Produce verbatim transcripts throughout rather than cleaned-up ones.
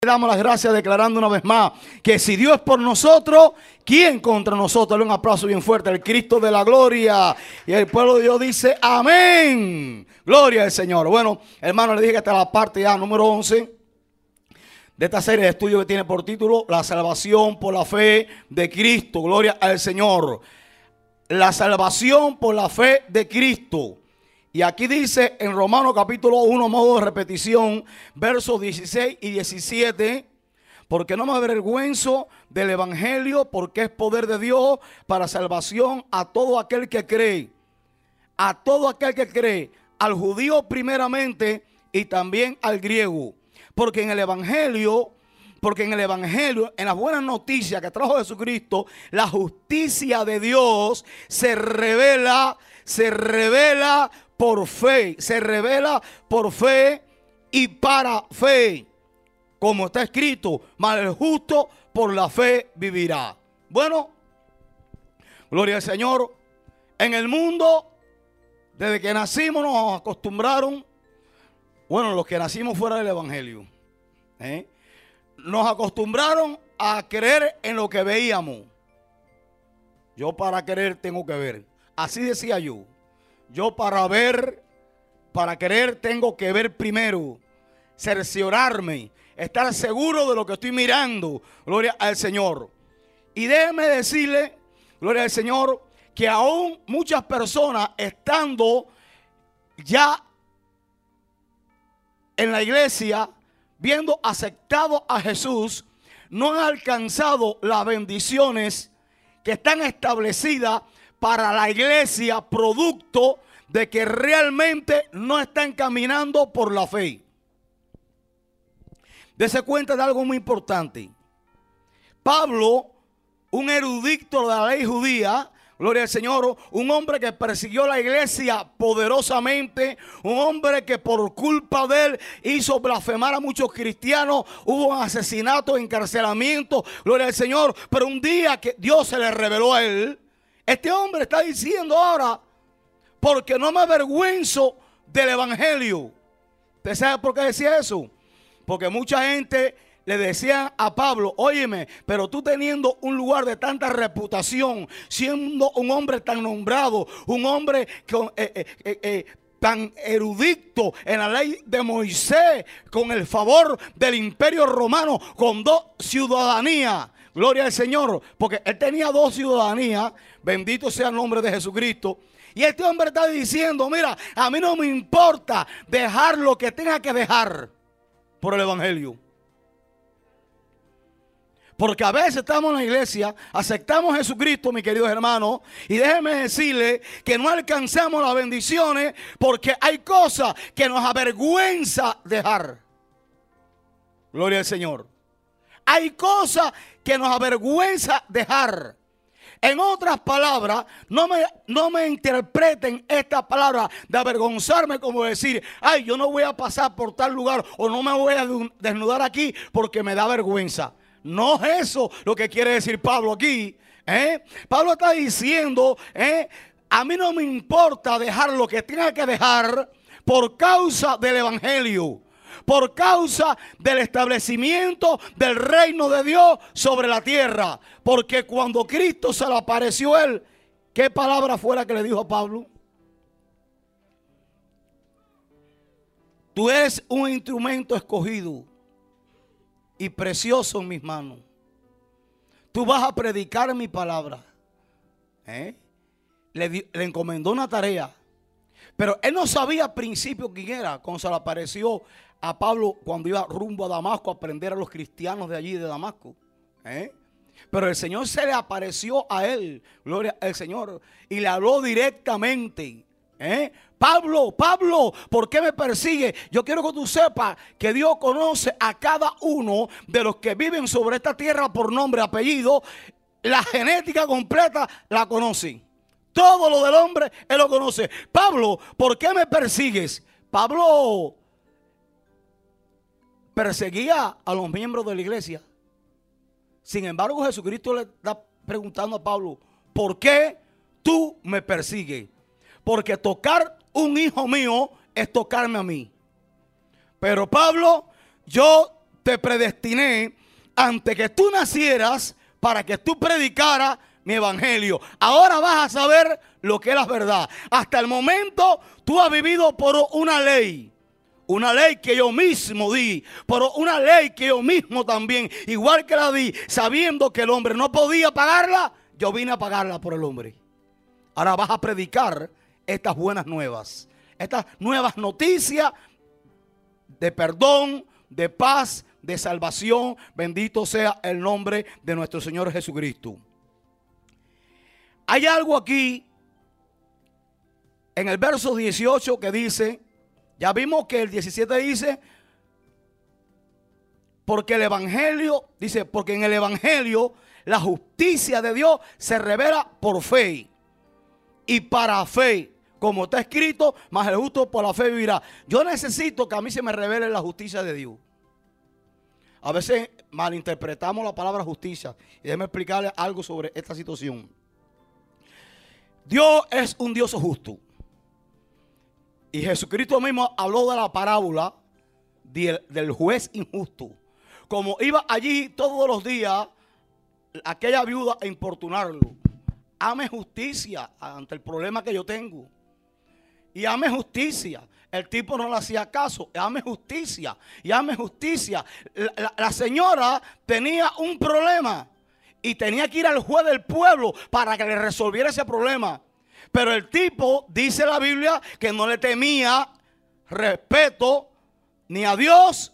Le damos las gracias declarando una vez más que si Dios es por nosotros, ¿quién contra nosotros? Dale un aplauso bien fuerte al Cristo de la gloria. Y el pueblo de Dios dice amén. Gloria al Señor. Bueno, hermano, le dije que esta es la parte ya número once de esta serie de estudios que tiene por título La salvación por la fe de Cristo. Gloria al Señor. La salvación por la fe de Cristo. Y aquí dice en Romanos capítulo uno, modo de repetición, versos dieciséis y diecisiete, porque no me avergüenzo del evangelio, porque es poder de Dios para salvación a todo aquel que cree, a todo aquel que cree, al judío primeramente y también al griego, porque en el evangelio, porque en el evangelio, en las buenas noticias que trajo Jesucristo, la justicia de Dios se revela, se revela por fe, se revela por fe y para fe, como está escrito, mas el justo por la fe vivirá. Bueno, gloria al Señor. En el mundo, desde que nacimos nos acostumbraron, bueno, los que nacimos fuera del evangelio, ¿eh? nos acostumbraron a creer en lo que veíamos. Yo para creer tengo que ver. Así decía yo. Yo para ver, para creer tengo que ver primero, cerciorarme, estar seguro de lo que estoy mirando. Gloria al Señor. Y déjeme decirle, gloria al Señor, que aún muchas personas estando ya en la iglesia, viendo aceptado a Jesús, no han alcanzado las bendiciones que están establecidas para la iglesia, producto de que realmente no están caminando por la fe. Dese cuenta de algo muy importante. Pablo, un erudito de la ley judía, gloria al Señor, un hombre que persiguió la iglesia poderosamente, un hombre que por culpa de él hizo blasfemar a muchos cristianos, hubo asesinatos, encarcelamientos, gloria al Señor, pero un día que Dios se le reveló a él, este hombre está diciendo ahora, porque no me avergüenzo del evangelio. ¿Usted sabe por qué decía eso? Porque mucha gente le decía a Pablo, óyeme, pero tú teniendo un lugar de tanta reputación, siendo un hombre tan nombrado, un hombre con, eh, eh, eh, eh, tan erudito en la ley de Moisés, con el favor del imperio romano, con dos ciudadanías. Gloria al Señor, porque él tenía dos ciudadanías, bendito sea el nombre de Jesucristo. Y este hombre está diciendo, mira, a mí no me importa dejar lo que tenga que dejar por el evangelio. Porque a veces estamos en la iglesia, aceptamos a Jesucristo, mis queridos hermanos, y déjenme decirle que no alcanzamos las bendiciones porque hay cosas que nos avergüenza dejar. Gloria al Señor. Hay cosas que nos avergüenza dejar. En otras palabras, no me, no me interpreten esta palabra de avergonzarme como decir, ay, yo no voy a pasar por tal lugar o no me voy a desnudar aquí porque me da vergüenza. No es eso lo que quiere decir Pablo aquí. ¿eh? Pablo está diciendo, ¿eh? a mí no me importa dejar lo que tenga que dejar por causa del evangelio. Por causa del establecimiento del reino de Dios sobre la tierra. Porque cuando Cristo se le apareció a él, ¿qué palabra fue la que le dijo a Pablo? Tú eres un instrumento escogido y precioso en mis manos. Tú vas a predicar mi palabra. ¿Eh? Le, le encomendó una tarea. Pero él no sabía al principio quién era cuando se le apareció a Pablo cuando iba rumbo a Damasco a aprender a los cristianos de allí de Damasco. ¿Eh? Pero el Señor se le apareció a él, gloria al Señor, y le habló directamente. ¿Eh? Pablo, Pablo, ¿por qué me persigue? Yo quiero que tú sepas que Dios conoce a cada uno de los que viven sobre esta tierra por nombre, apellido. La genética completa la conoce. Todo lo del hombre, él lo conoce. Pablo, ¿por qué me persigues? Pablo perseguía a los miembros de la iglesia. Sin embargo, Jesucristo le está preguntando a Pablo, ¿por qué tú me persigues? Porque tocar un hijo mío es tocarme a mí. Pero Pablo, yo te predestiné antes que tú nacieras para que tú predicaras mi evangelio. Ahora vas a saber lo que es la verdad. Hasta el momento tú has vivido por una ley. Una ley que yo mismo di, pero una ley que yo mismo también, igual que la di, sabiendo que el hombre no podía pagarla, yo vine a pagarla por el hombre. Ahora vas a predicar estas buenas nuevas, estas nuevas noticias de perdón, de paz, de salvación. Bendito sea el nombre de nuestro Señor Jesucristo. Hay algo aquí en el verso dieciocho que dice, ya vimos que el diecisiete dice, porque el evangelio, dice, porque en el evangelio la justicia de Dios se revela por fe y para fe, como está escrito, mas el justo por la fe vivirá. Yo necesito que a mí se me revele la justicia de Dios. A veces malinterpretamos la palabra justicia. Y déjeme explicarle algo sobre esta situación. Dios es un Dios justo. Y Jesucristo mismo habló de la parábola del, del juez injusto. Como iba allí todos los días aquella viuda a importunarlo. Hame justicia ante el problema que yo tengo. Y hame justicia. El tipo no le hacía caso. Hame justicia. Y hame justicia. La, la, la señora tenía un problema. Y tenía que ir al juez del pueblo para que le resolviera ese problema. Pero el tipo, dice la Biblia, que no le temía respeto ni a Dios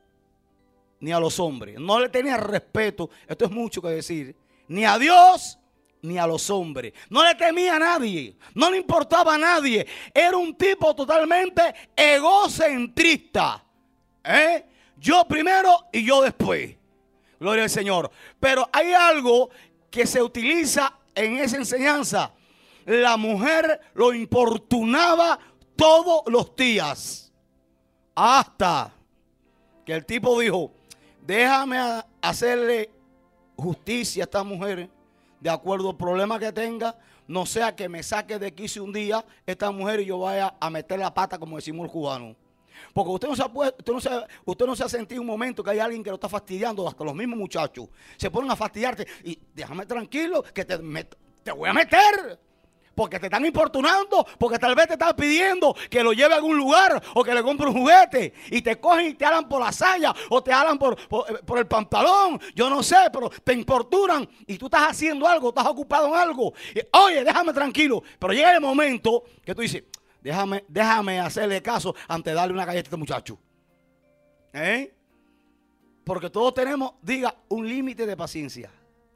ni a los hombres. No le tenía respeto, esto es mucho que decir, ni a Dios ni a los hombres. No le temía a nadie, no le importaba a nadie. Era un tipo totalmente egocentrista. ¿Eh? Yo primero y yo después. Gloria al Señor. Pero hay algo que se utiliza en esa enseñanza. La mujer lo importunaba todos los días. Hasta que el tipo dijo, déjame hacerle justicia a esta mujer de acuerdo al problema que tenga. No sea que me saque de quicio un día esta mujer y yo vaya a meter la pata, como decimos el cubano. Porque usted no, se ha, usted, no se, usted no se ha sentido un momento que hay alguien que lo está fastidiando. Hasta los mismos muchachos se ponen a fastidiarte. Y déjame tranquilo que te, me, te voy a meter. Porque te están importunando, porque tal vez te están pidiendo que lo lleve a algún lugar o que le compre un juguete. Y te cogen y te alan por la saya o te alan por, por, por el pantalón. Yo no sé, pero te importunan y tú estás haciendo algo, estás ocupado en algo. Y, oye, déjame tranquilo. Pero llega el momento que tú dices, déjame, déjame hacerle caso antes de darle una galleta a este muchacho. ¿Eh? Porque todos tenemos, diga, un límite de paciencia.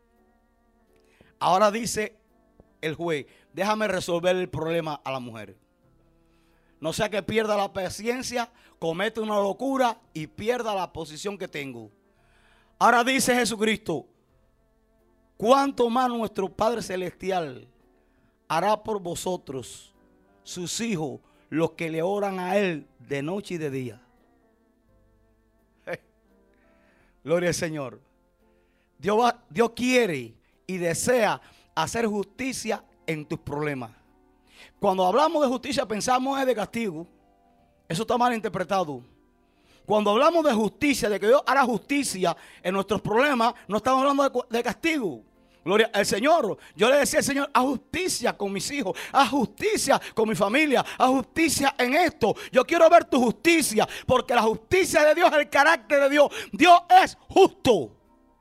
Ahora dice el juez, déjame resolver el problema a la mujer. No sea que pierda la paciencia, cometa una locura y pierda la posición que tengo. Ahora dice Jesucristo, cuánto más nuestro Padre Celestial hará por vosotros, sus hijos, los que le oran a Él de noche y de día. Gloria al Señor. Dios, va, Dios quiere y desea hacer justicia en tus problemas. Cuando hablamos de justicia pensamos en de castigo. Eso está mal interpretado. Cuando hablamos de justicia, de que Dios hará justicia en nuestros problemas, no estamos hablando de, de castigo. Gloria al Señor. Yo le decía al Señor, haz justicia con mis hijos, haz justicia con mi familia, haz justicia en esto. Yo quiero ver tu justicia, porque la justicia de Dios es el carácter de Dios. Dios es justo.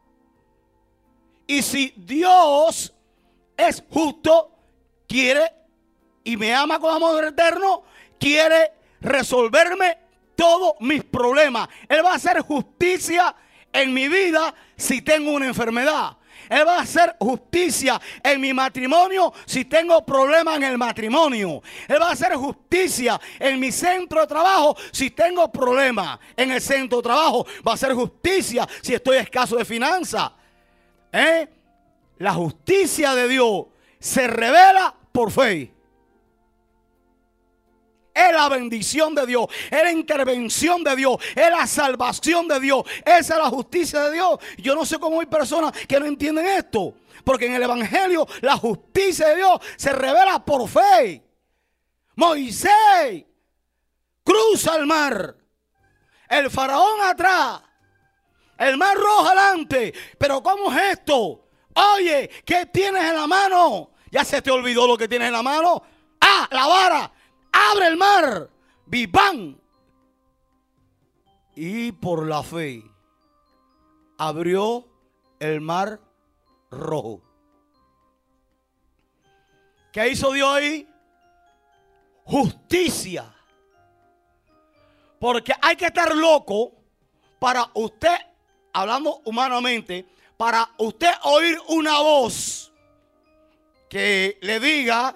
Y si Dios es justo, quiere y me ama con amor eterno, quiere resolverme todos mis problemas. Él va a hacer justicia en mi vida si tengo una enfermedad. Él va a hacer justicia en mi matrimonio si tengo problemas en el matrimonio. Él va a hacer justicia en mi centro de trabajo si tengo problemas en el centro de trabajo. Va a hacer justicia si estoy escaso de finanzas. ¿Eh? La justicia de Dios se revela por fe. Es la bendición de Dios, es la intervención de Dios, es la salvación de Dios. Esa es la justicia de Dios. Yo no sé cómo hay personas que no entienden esto, porque en el evangelio la justicia de Dios se revela por fe. Moisés cruza el mar, el faraón atrás, El mar rojo adelante. Pero ¿cómo es esto? Oye, ¿qué tienes en la mano? ¿Ya se te olvidó lo que tienes en la mano? Ah, la vara. Abre el mar. Viván. Y por la fe abrió el mar rojo. ¿Qué hizo Dios ahí? Justicia. Porque hay que estar loco para usted, hablando humanamente, para usted oír una voz que le diga,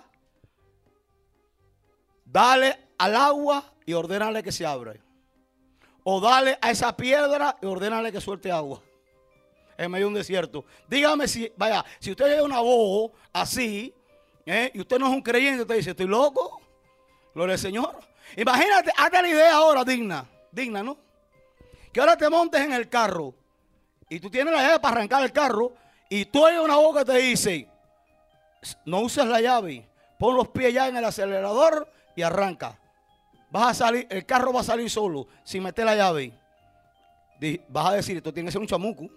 dale al agua y ordénale que se abra. O dale a esa piedra y ordénale que suelte agua en medio de un desierto. Dígame si, vaya, si usted oye una voz así, ¿eh? Y usted no es un creyente, usted dice, estoy loco. Gloria al Señor. Imagínate, hazte la idea ahora digna, digna, ¿no? Que ahora te montes en el carro y tú tienes la llave para arrancar el carro y tú oyes una voz que te dice, no uses la llave, pon los pies ya en el acelerador y arranca. Vas a salir, el carro va a salir solo sin meter la llave. Vas a decir, esto tiene que ser un chamuco.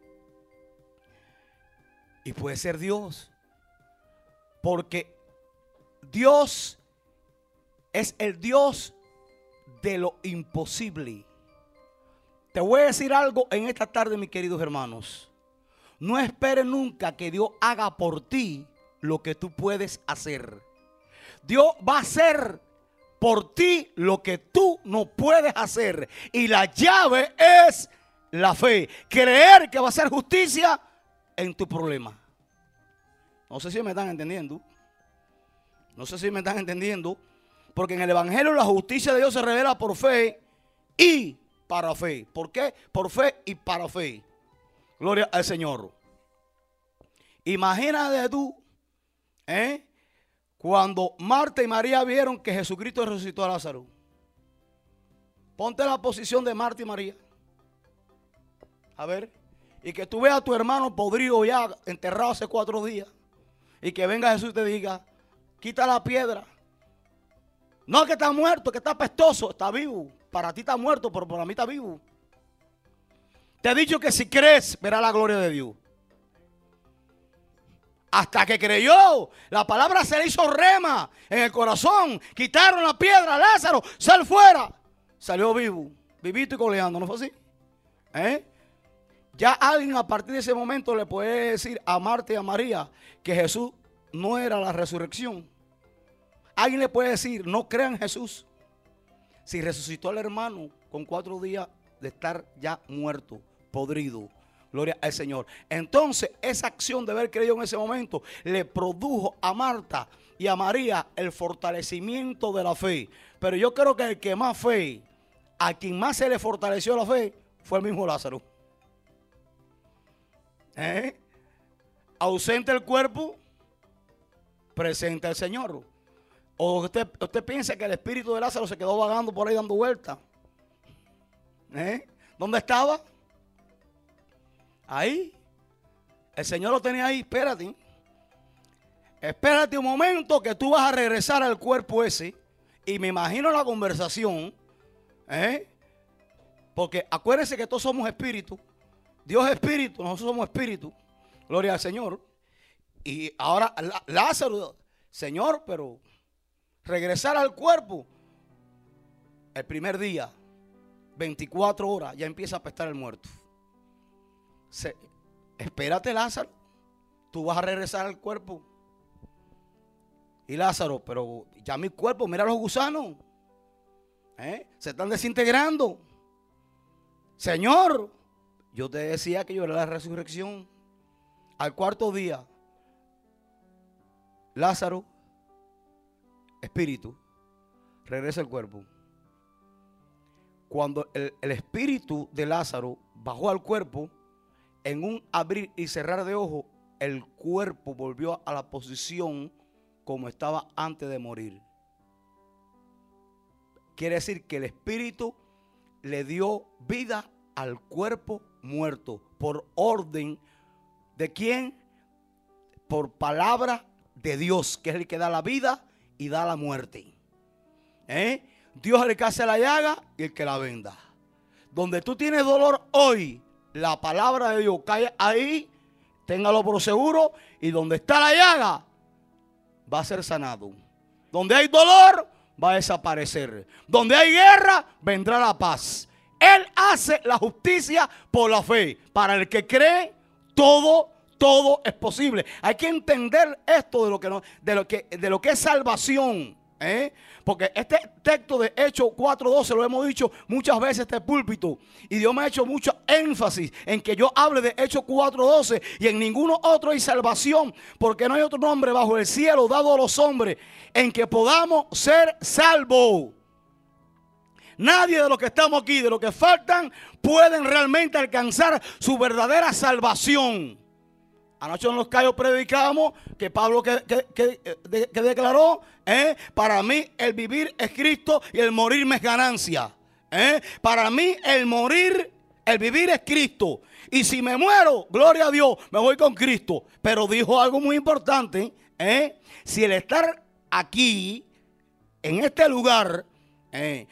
Y puede ser Dios. Porque Dios es el Dios de lo imposible. Te voy a decir algo en esta tarde, mis queridos hermanos. No esperes nunca que Dios haga por ti lo que tú puedes hacer. Dios va a hacer por ti lo que tú no puedes hacer. Y la llave es la fe. Creer que va a hacer justicia en tu problema. No sé si me están entendiendo. No sé si me están entendiendo. Porque en el Evangelio la justicia de Dios se revela por fe y para fe. ¿Por qué? Por fe y para fe. Gloria al Señor. Imagínate tú, ¿eh? Cuando Marta y María vieron que Jesucristo resucitó a Lázaro. Ponte en la posición de Marta y María. A ver. Y que tú veas a tu hermano podrido ya, enterrado hace cuatro días. Y que venga Jesús y te diga, quita la piedra. No que está muerto, que está apestoso, está vivo. Para ti está muerto, pero para mí está vivo. Te he dicho que si crees, verás la gloria de Dios. Hasta que creyó, la palabra se le hizo rema en el corazón. Quitaron la piedra, Lázaro, sal fuera. Salió vivo, vivito y coleando, ¿no fue así? ¿Eh? Ya alguien a partir de ese momento le puede decir a Marta y a María que Jesús no era la resurrección. Alguien le puede decir, no crean en Jesús. Si resucitó al hermano con cuatro días de estar ya muerto, podrido. Gloria al Señor. Entonces, esa acción de haber creído en ese momento le produjo a Marta y a María el fortalecimiento de la fe. Pero yo creo que el que más fe, a quien más se le fortaleció la fe, fue el mismo Lázaro. ¿Eh? Ausente el cuerpo, presente el Señor. O usted, usted piensa que el espíritu de Lázaro se quedó vagando por ahí dando vueltas. ¿Eh? ¿Dónde estaba? Ahí. El Señor lo tenía ahí. Espérate. Espérate un momento que tú vas a regresar al cuerpo ese. Y me imagino la conversación. ¿Eh? Porque acuérdense que todos somos espíritus. Dios es espíritu, nosotros somos espíritu. Gloria al Señor. Y ahora Lázaro, Señor, pero regresar al cuerpo. El primer día, veinticuatro horas, ya empieza a apestar el muerto. Se, espérate, Lázaro, tú vas a regresar al cuerpo. Y Lázaro, pero ya mi cuerpo, mira los gusanos, ¿eh? Se están desintegrando. Señor, yo te decía que yo era la resurrección. Al cuarto día, Lázaro, espíritu, regresa al cuerpo. Cuando el, el espíritu de Lázaro bajó al cuerpo, en un abrir y cerrar de ojos, el cuerpo volvió a la posición como estaba antes de morir. Quiere decir que el espíritu le dio vida al cuerpo muerto. ¿Por orden de quién? Por palabra de Dios, que es el que da la vida y da la muerte. ¿Eh? Dios es el que hace la llaga y el que la venda. Donde tú tienes dolor hoy, la palabra de Dios cae ahí, téngalo por seguro, y donde está la llaga, va a ser sanado. Donde hay dolor, va a desaparecer. Donde hay guerra, vendrá la paz. Él hace la justicia por la fe. Para el que cree, todo, todo es posible. Hay que entender esto de lo que, no, de lo que, de lo que es salvación. ¿Eh? Porque este texto de Hechos cuatro doce lo hemos dicho muchas veces este púlpito, y Dios me ha hecho mucho énfasis en que yo hable de Hechos cuatro doce, y en ninguno otro hay salvación, porque no hay otro nombre bajo el cielo dado a los hombres en que podamos ser salvos. Nadie de los que estamos aquí, de los que faltan, pueden realmente alcanzar su verdadera salvación. Anoche en Los Cayos predicamos que Pablo que, que, que, de, que declaró, ¿eh? Para mí el vivir es Cristo y el morirme es ganancia. ¿eh? Para mí el morir, el vivir es Cristo. Y si me muero, gloria a Dios, me voy con Cristo. Pero dijo algo muy importante, ¿eh? Si el estar aquí, en este lugar, ¿eh?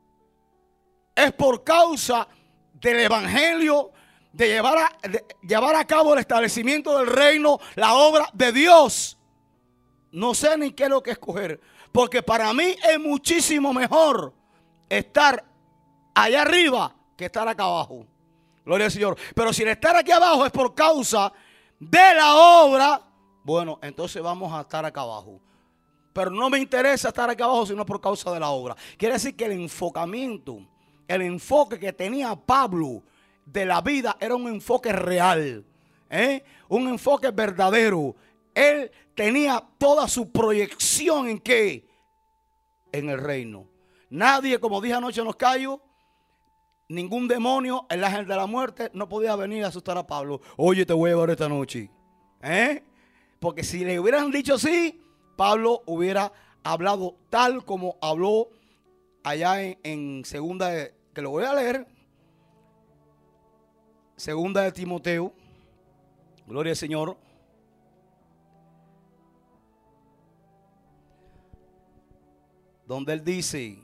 es por causa del evangelio, de llevar, a, de llevar a cabo el establecimiento del reino, la obra de Dios, no sé ni qué es lo que escoger, porque para mí es muchísimo mejor estar allá arriba que estar acá abajo. Gloria al Señor. Pero si el estar aquí abajo es por causa de la obra, bueno, entonces vamos a estar acá abajo. Pero no me interesa estar acá abajo sino por causa de la obra. Quiere decir que el enfocamiento, el enfoque que tenía Pablo de la vida era un enfoque real, ¿eh? un enfoque verdadero. Él tenía toda su proyección en ¿qué? En el reino. Nadie, como dije anoche en Los Cayos, ningún demonio, el ángel de la muerte, no podía venir a asustar a Pablo. Oye, te voy a llevar esta noche. ¿Eh? Porque si le hubieran dicho sí, Pablo hubiera hablado tal como habló allá en, en segunda, de, que lo voy a leer. Segunda de Timoteo, gloria al Señor. Donde él dice,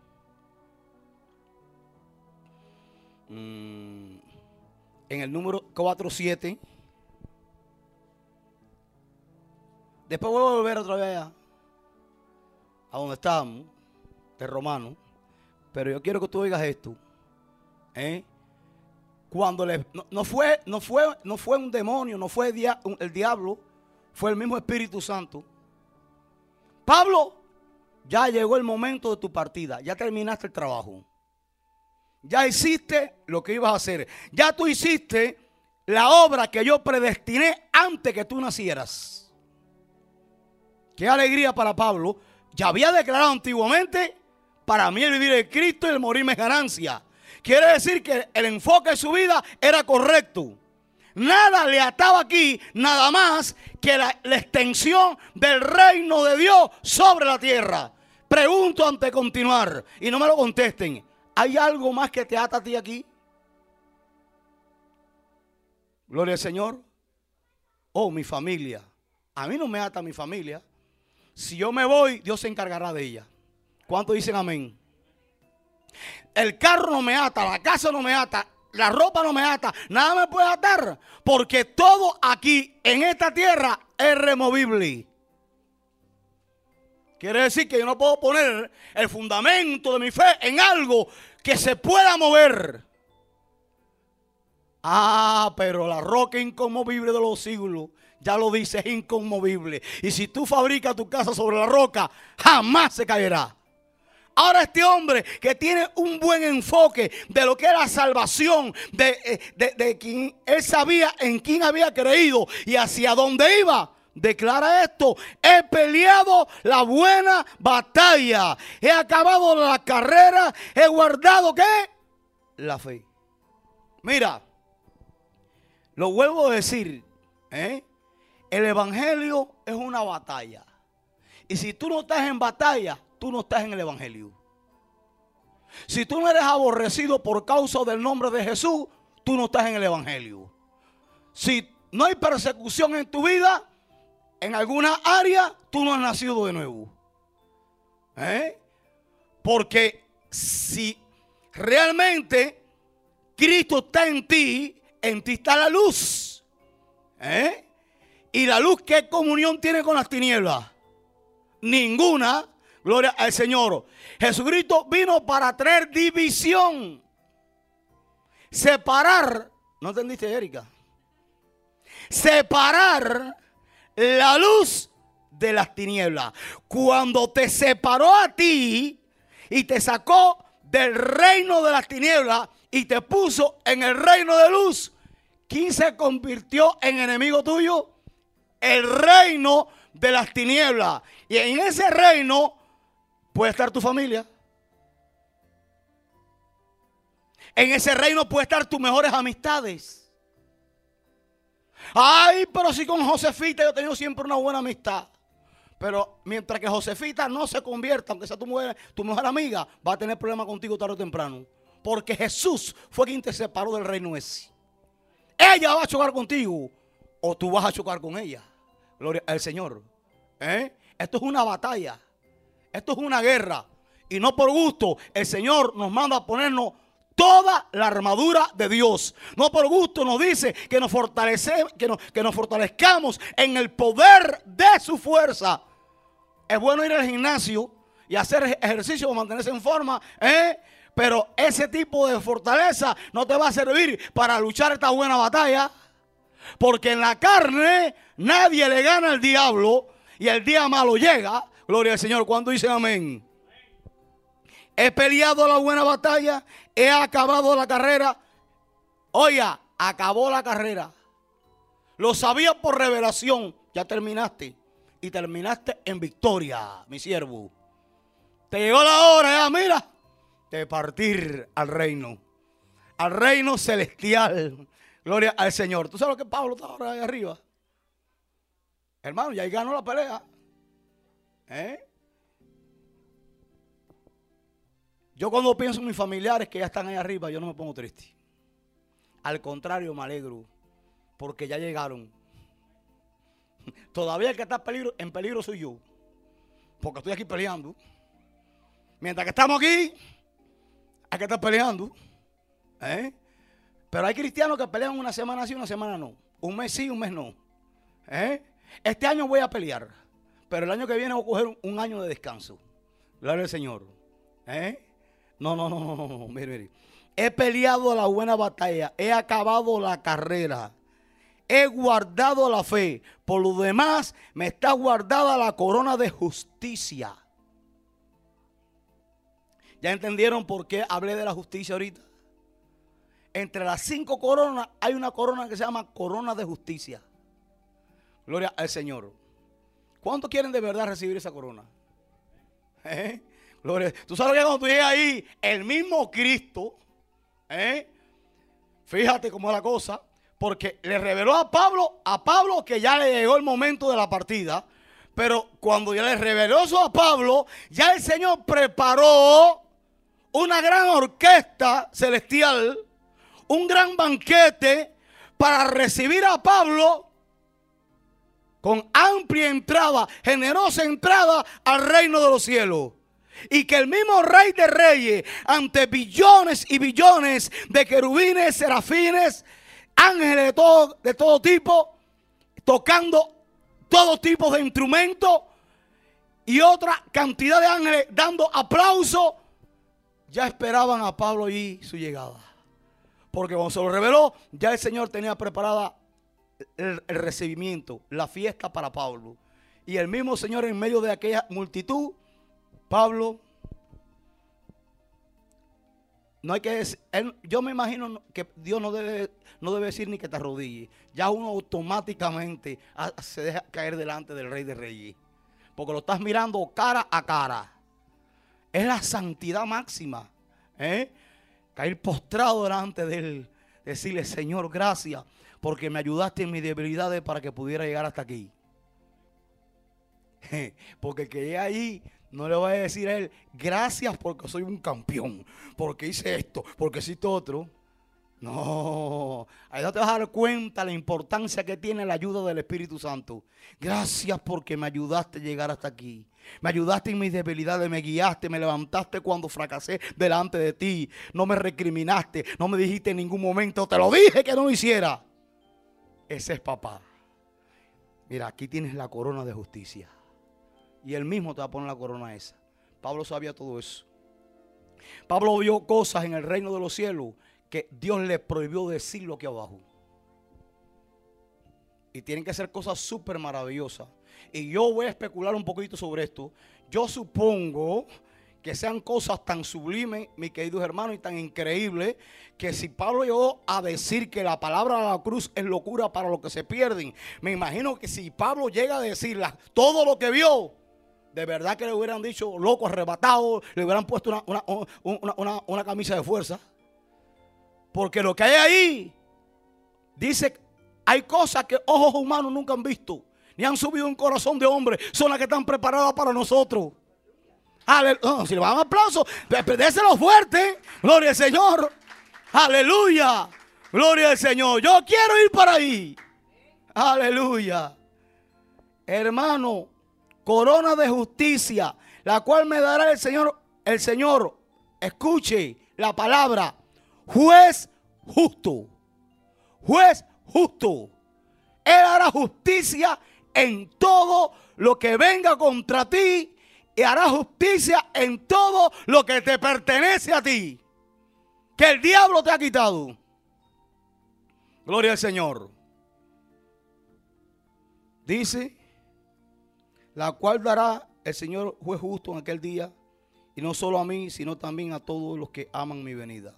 mmm, en el número cuatro siete, después voy a volver otra vez a, a donde estábamos, de Romano, pero yo quiero que tú oigas esto, ¿eh? Cuando le, no, no, fue, no, fue, no fue un demonio, no fue el, dia, el diablo, fue el mismo Espíritu Santo. Pablo, ya llegó el momento de tu partida, ya terminaste el trabajo. Ya hiciste lo que ibas a hacer. Ya tú hiciste la obra que yo predestiné antes que tú nacieras. Qué alegría para Pablo. Ya había declarado antiguamente, para mí el vivir es Cristo y el morirme es ganancia. Quiere decir que el enfoque de su vida era correcto. Nada le ataba aquí, nada más que la, la extensión del reino de Dios sobre la tierra. Pregunto antes de continuar y no me lo contesten. ¿Hay algo más que te ata a ti aquí? Gloria al Señor. Oh, mi familia. A mí no me ata mi familia. Si yo me voy, Dios se encargará de ella. ¿Cuántos dicen amén? El carro no me ata, la casa no me ata, la ropa no me ata, nada me puede atar, porque todo aquí en esta tierra es removible. Quiere decir que yo no puedo poner el fundamento de mi fe en algo que se pueda mover. Ah, pero la roca inconmovible de los siglos, ya lo dice, es inconmovible. Y si tú fabricas tu casa sobre la roca, jamás se caerá. Ahora este hombre que tiene un buen enfoque de lo que era salvación, de, de, de quien él sabía en quién había creído y hacia dónde iba, declara esto: he peleado la buena batalla, he acabado la carrera, he guardado ¿qué? La fe. Mira, lo vuelvo a decir, ¿eh? El evangelio es una batalla. Y si tú no estás en batalla, tú no estás en el evangelio. Si tú no eres aborrecido por causa del nombre de Jesús, tú no estás en el evangelio. Si no hay persecución en tu vida, en alguna área, tú no has nacido de nuevo. ¿Eh? Porque si realmente Cristo está en ti, en ti está la luz. ¿Eh? ¿Y la luz qué comunión tiene con las tinieblas? Ninguna. Gloria al Señor. Jesucristo vino para traer división. Separar. ¿No entendiste, Erika? Separar la luz de las tinieblas. Cuando te separó a ti y te sacó del reino de las tinieblas y te puso en el reino de luz, ¿quién se convirtió en enemigo tuyo? El reino de las tinieblas. Y en ese reino puede estar tu familia. En ese reino puede estar tus mejores amistades. Ay, pero si con Josefita yo he tenido siempre una buena amistad. Pero mientras que Josefita no se convierta, aunque sea tu mujer, tu mejor amiga, va a tener problemas contigo tarde o temprano. Porque Jesús fue quien te separó del reino ese. Ella va a chocar contigo o tú vas a chocar con ella. Gloria al Señor. ¿Eh? Esto es una batalla. Esto es una guerra. Y no por gusto. El Señor nos manda a ponernos toda la armadura de Dios. No por gusto nos dice que nos, fortalece, que nos, que nos fortalezcamos en el poder de su fuerza. Es bueno ir al gimnasio y hacer ejercicio para mantenerse en forma, ¿eh? Pero ese tipo de fortaleza no te va a servir para luchar esta buena batalla. Porque en la carne nadie le gana al diablo y el día malo llega. Gloria al Señor. ¿Cuándo dicen amén? He peleado la buena batalla, he acabado la carrera. Oiga, acabó la carrera. Lo sabía por revelación. Ya terminaste. Y terminaste en victoria, mi siervo. Te llegó la hora, ya, mira, de partir al reino. Al reino celestial. Gloria al Señor. ¿Tú sabes lo que Pablo está ahora ahí arriba? Hermano, ya ahí ganó la pelea. ¿Eh? Yo cuando pienso en mis familiares que ya están ahí arriba, yo no me pongo triste. Al contrario, me alegro. Porque ya llegaron. Todavía el que está en peligro, en peligro soy yo. Porque estoy aquí peleando. Mientras que estamos aquí, hay que estar peleando. ¿Eh? Pero hay cristianos que pelean una semana sí, una semana no. Un mes sí, un mes no. ¿Eh? Este año voy a pelear. Pero el año que viene voy a coger un, un año de descanso. Gloria al Señor. ¿Eh? No, no, no, no, no, no. Mire, mire. He peleado la buena batalla. He acabado la carrera. He guardado la fe. Por lo demás, me está guardada la corona de justicia. ¿Ya entendieron por qué hablé de la justicia ahorita? Entre las cinco coronas hay una corona que se llama corona de justicia. Gloria al Señor. ¿Cuántos quieren de verdad recibir esa corona? ¿Eh? Gloria. Tú sabes que cuando tú llegas ahí, el mismo Cristo, ¿eh? Fíjate cómo es la cosa, porque le reveló a Pablo, a Pablo que ya le llegó el momento de la partida, pero cuando ya le reveló eso a Pablo, ya el Señor preparó una gran orquesta celestial, un gran banquete para recibir a Pablo con amplia entrada, generosa entrada al reino de los cielos. Y que el mismo Rey de Reyes, ante billones y billones de querubines, serafines, ángeles de todo, de todo tipo, tocando todo tipo de instrumentos y otra cantidad de ángeles dando aplauso, ya esperaban a Pablo y su llegada. Porque cuando se lo reveló, ya el Señor tenía preparada el, el recibimiento, la fiesta para Pablo. Y el mismo Señor en medio de aquella multitud, Pablo, no hay que decir, él, yo me imagino que Dios no debe, no debe decir ni que te arrodilles. Ya uno automáticamente se deja caer delante del Rey de Reyes. Porque lo estás mirando cara a cara. Es la santidad máxima. ¿eh? Caer postrado delante de Él. Decirle, Señor, gracias. Porque me ayudaste en mis debilidades para que pudiera llegar hasta aquí. Porque el que llega ahí no le voy a decir a Él, gracias porque soy un campeón. Porque hice esto, porque hice otro. No, ahí no te vas a dar cuenta la importancia que tiene la ayuda del Espíritu Santo. Gracias porque me ayudaste a llegar hasta aquí. Me ayudaste en mis debilidades, me guiaste, me levantaste cuando fracasé delante de ti. No me recriminaste, no me dijiste en ningún momento, te lo dije que no lo hiciera. Ese es papá. Mira, aquí tienes la corona de justicia. Y él mismo te va a poner la corona esa. Pablo sabía todo eso. Pablo vio cosas en el reino de los cielos que Dios le prohibió decirlo aquí abajo. Y tienen que ser cosas súper maravillosas. Y yo voy a especular un poquito sobre esto. Yo supongo que sean cosas tan sublimes, mis queridos hermanos, y tan increíbles, que si Pablo llegó a decir que la palabra de la cruz es locura para los que se pierden, me imagino que si Pablo llega a decirla, todo lo que vio, de verdad que le hubieran dicho loco, arrebatado, le hubieran puesto una, una, una, una, una camisa de fuerza. Porque lo que hay ahí, dice, hay cosas que ojos humanos nunca han visto, ni han subido un corazón de hombre, son las que están preparadas para nosotros. Aleluya. No, si le van a aplauso, déselo fuerte. Gloria al Señor. Aleluya. Gloria al Señor. Yo quiero ir para ahí. Aleluya. Hermano, corona de justicia, la cual me dará el Señor, el Señor, escuche la palabra, juez justo. Juez justo. Él hará justicia en todo lo que venga contra ti y hará justicia en todo lo que te pertenece a ti, que el diablo te ha quitado. Gloria al Señor. Dice, la cual dará el Señor juez justo en aquel día, y no solo a mí, sino también a todos los que aman mi venida.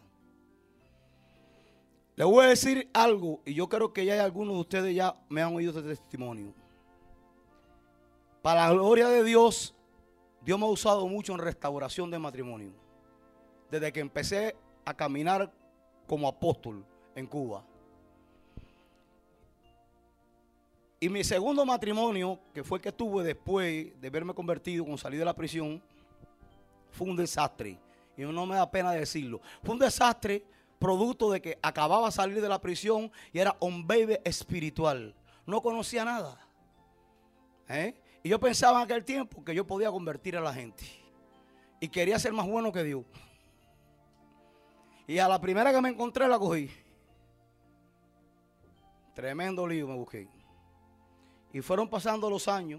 Le voy a decir algo, y yo creo que ya hay algunos de ustedes ya me han oído este testimonio. Para la gloria de Dios, Dios me ha usado mucho en restauración de matrimonio. Desde que empecé a caminar como apóstol en Cuba. Y mi segundo matrimonio, que fue el que tuve después de verme convertido cuando salí de la prisión, fue un desastre. Y no me da pena decirlo. Fue un desastre producto de que acababa de salir de la prisión y era un baby espiritual. No conocía nada. ¿Eh? Y yo pensaba en aquel tiempo que yo podía convertir a la gente. Y quería ser más bueno que Dios. Y a la primera que me encontré la cogí. Tremendo lío me busqué. Y fueron pasando los años.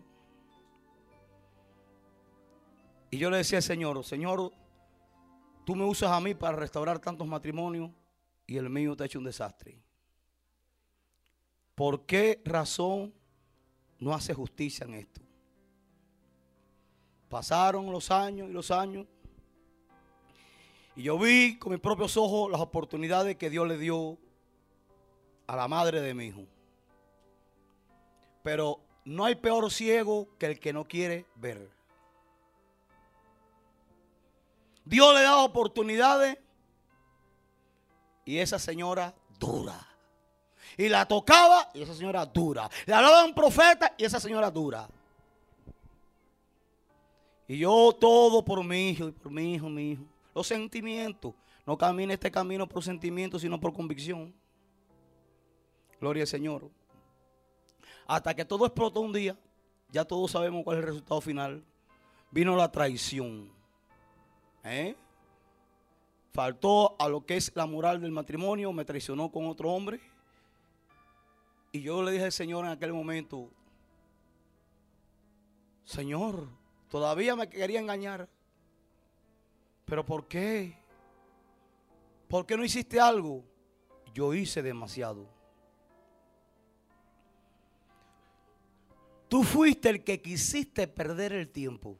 Y yo le decía al Señor, Señor, tú me usas a mí para restaurar tantos matrimonios y el mío te ha hecho un desastre. ¿Por qué razón no hace justicia en esto? Pasaron los años y los años. Y yo vi con mis propios ojos las oportunidades que Dios le dio a la madre de mi hijo. Pero no hay peor ciego que el que no quiere ver. Dios le da oportunidades y esa señora dura. Y la tocaba y esa señora dura. Le hablaba a un profeta y esa señora dura. Y yo todo por mi hijo, por mi hijo, mi hijo. Los sentimientos. No camine este camino por sentimientos, sino por convicción. Gloria al Señor. Hasta que todo explotó un día. Ya todos sabemos cuál es el resultado final. Vino la traición. ¿Eh? Faltó a lo que es la moral del matrimonio. Me traicionó con otro hombre. Y yo le dije al Señor en aquel momento, Señor, todavía me quería engañar. ¿Pero por qué? ¿Por qué no hiciste algo? Yo hice demasiado. Tú fuiste el que quisiste perder el tiempo.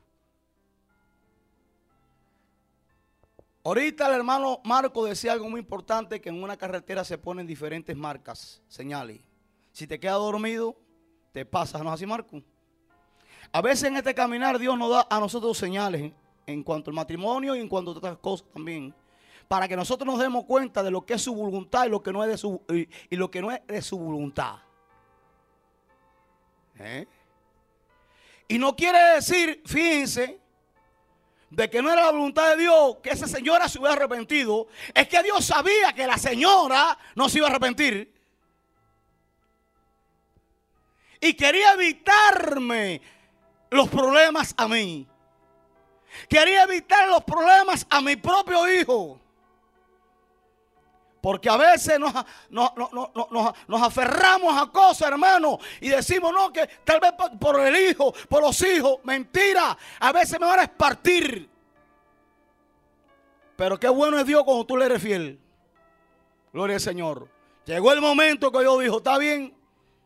Ahorita el hermano Marco decía algo muy importante, que en una carretera se ponen diferentes marcas, señales. Si te quedas dormido, te pasas, ¿no es así, Marco? A veces en este caminar Dios nos da a nosotros señales en cuanto al matrimonio y en cuanto a otras cosas también, para que nosotros nos demos cuenta de lo que es su voluntad y lo que no es de su, y, y lo que no es de su voluntad. ¿Eh? Y no quiere decir, fíjense, de que no era la voluntad de Dios que esa señora se hubiera arrepentido, es que Dios sabía que la señora no se iba a arrepentir. Y quería evitarme los problemas a mí. Quería evitar los problemas a mi propio hijo. Porque a veces nos, nos, nos, nos, nos aferramos a cosas, hermano, y decimos, no, que tal vez por, por el hijo, por los hijos. Mentira, a veces mejor es partir. Pero qué bueno es Dios cuando tú le eres fiel. Gloria al Señor. Llegó el momento que Dios dijo, está bien,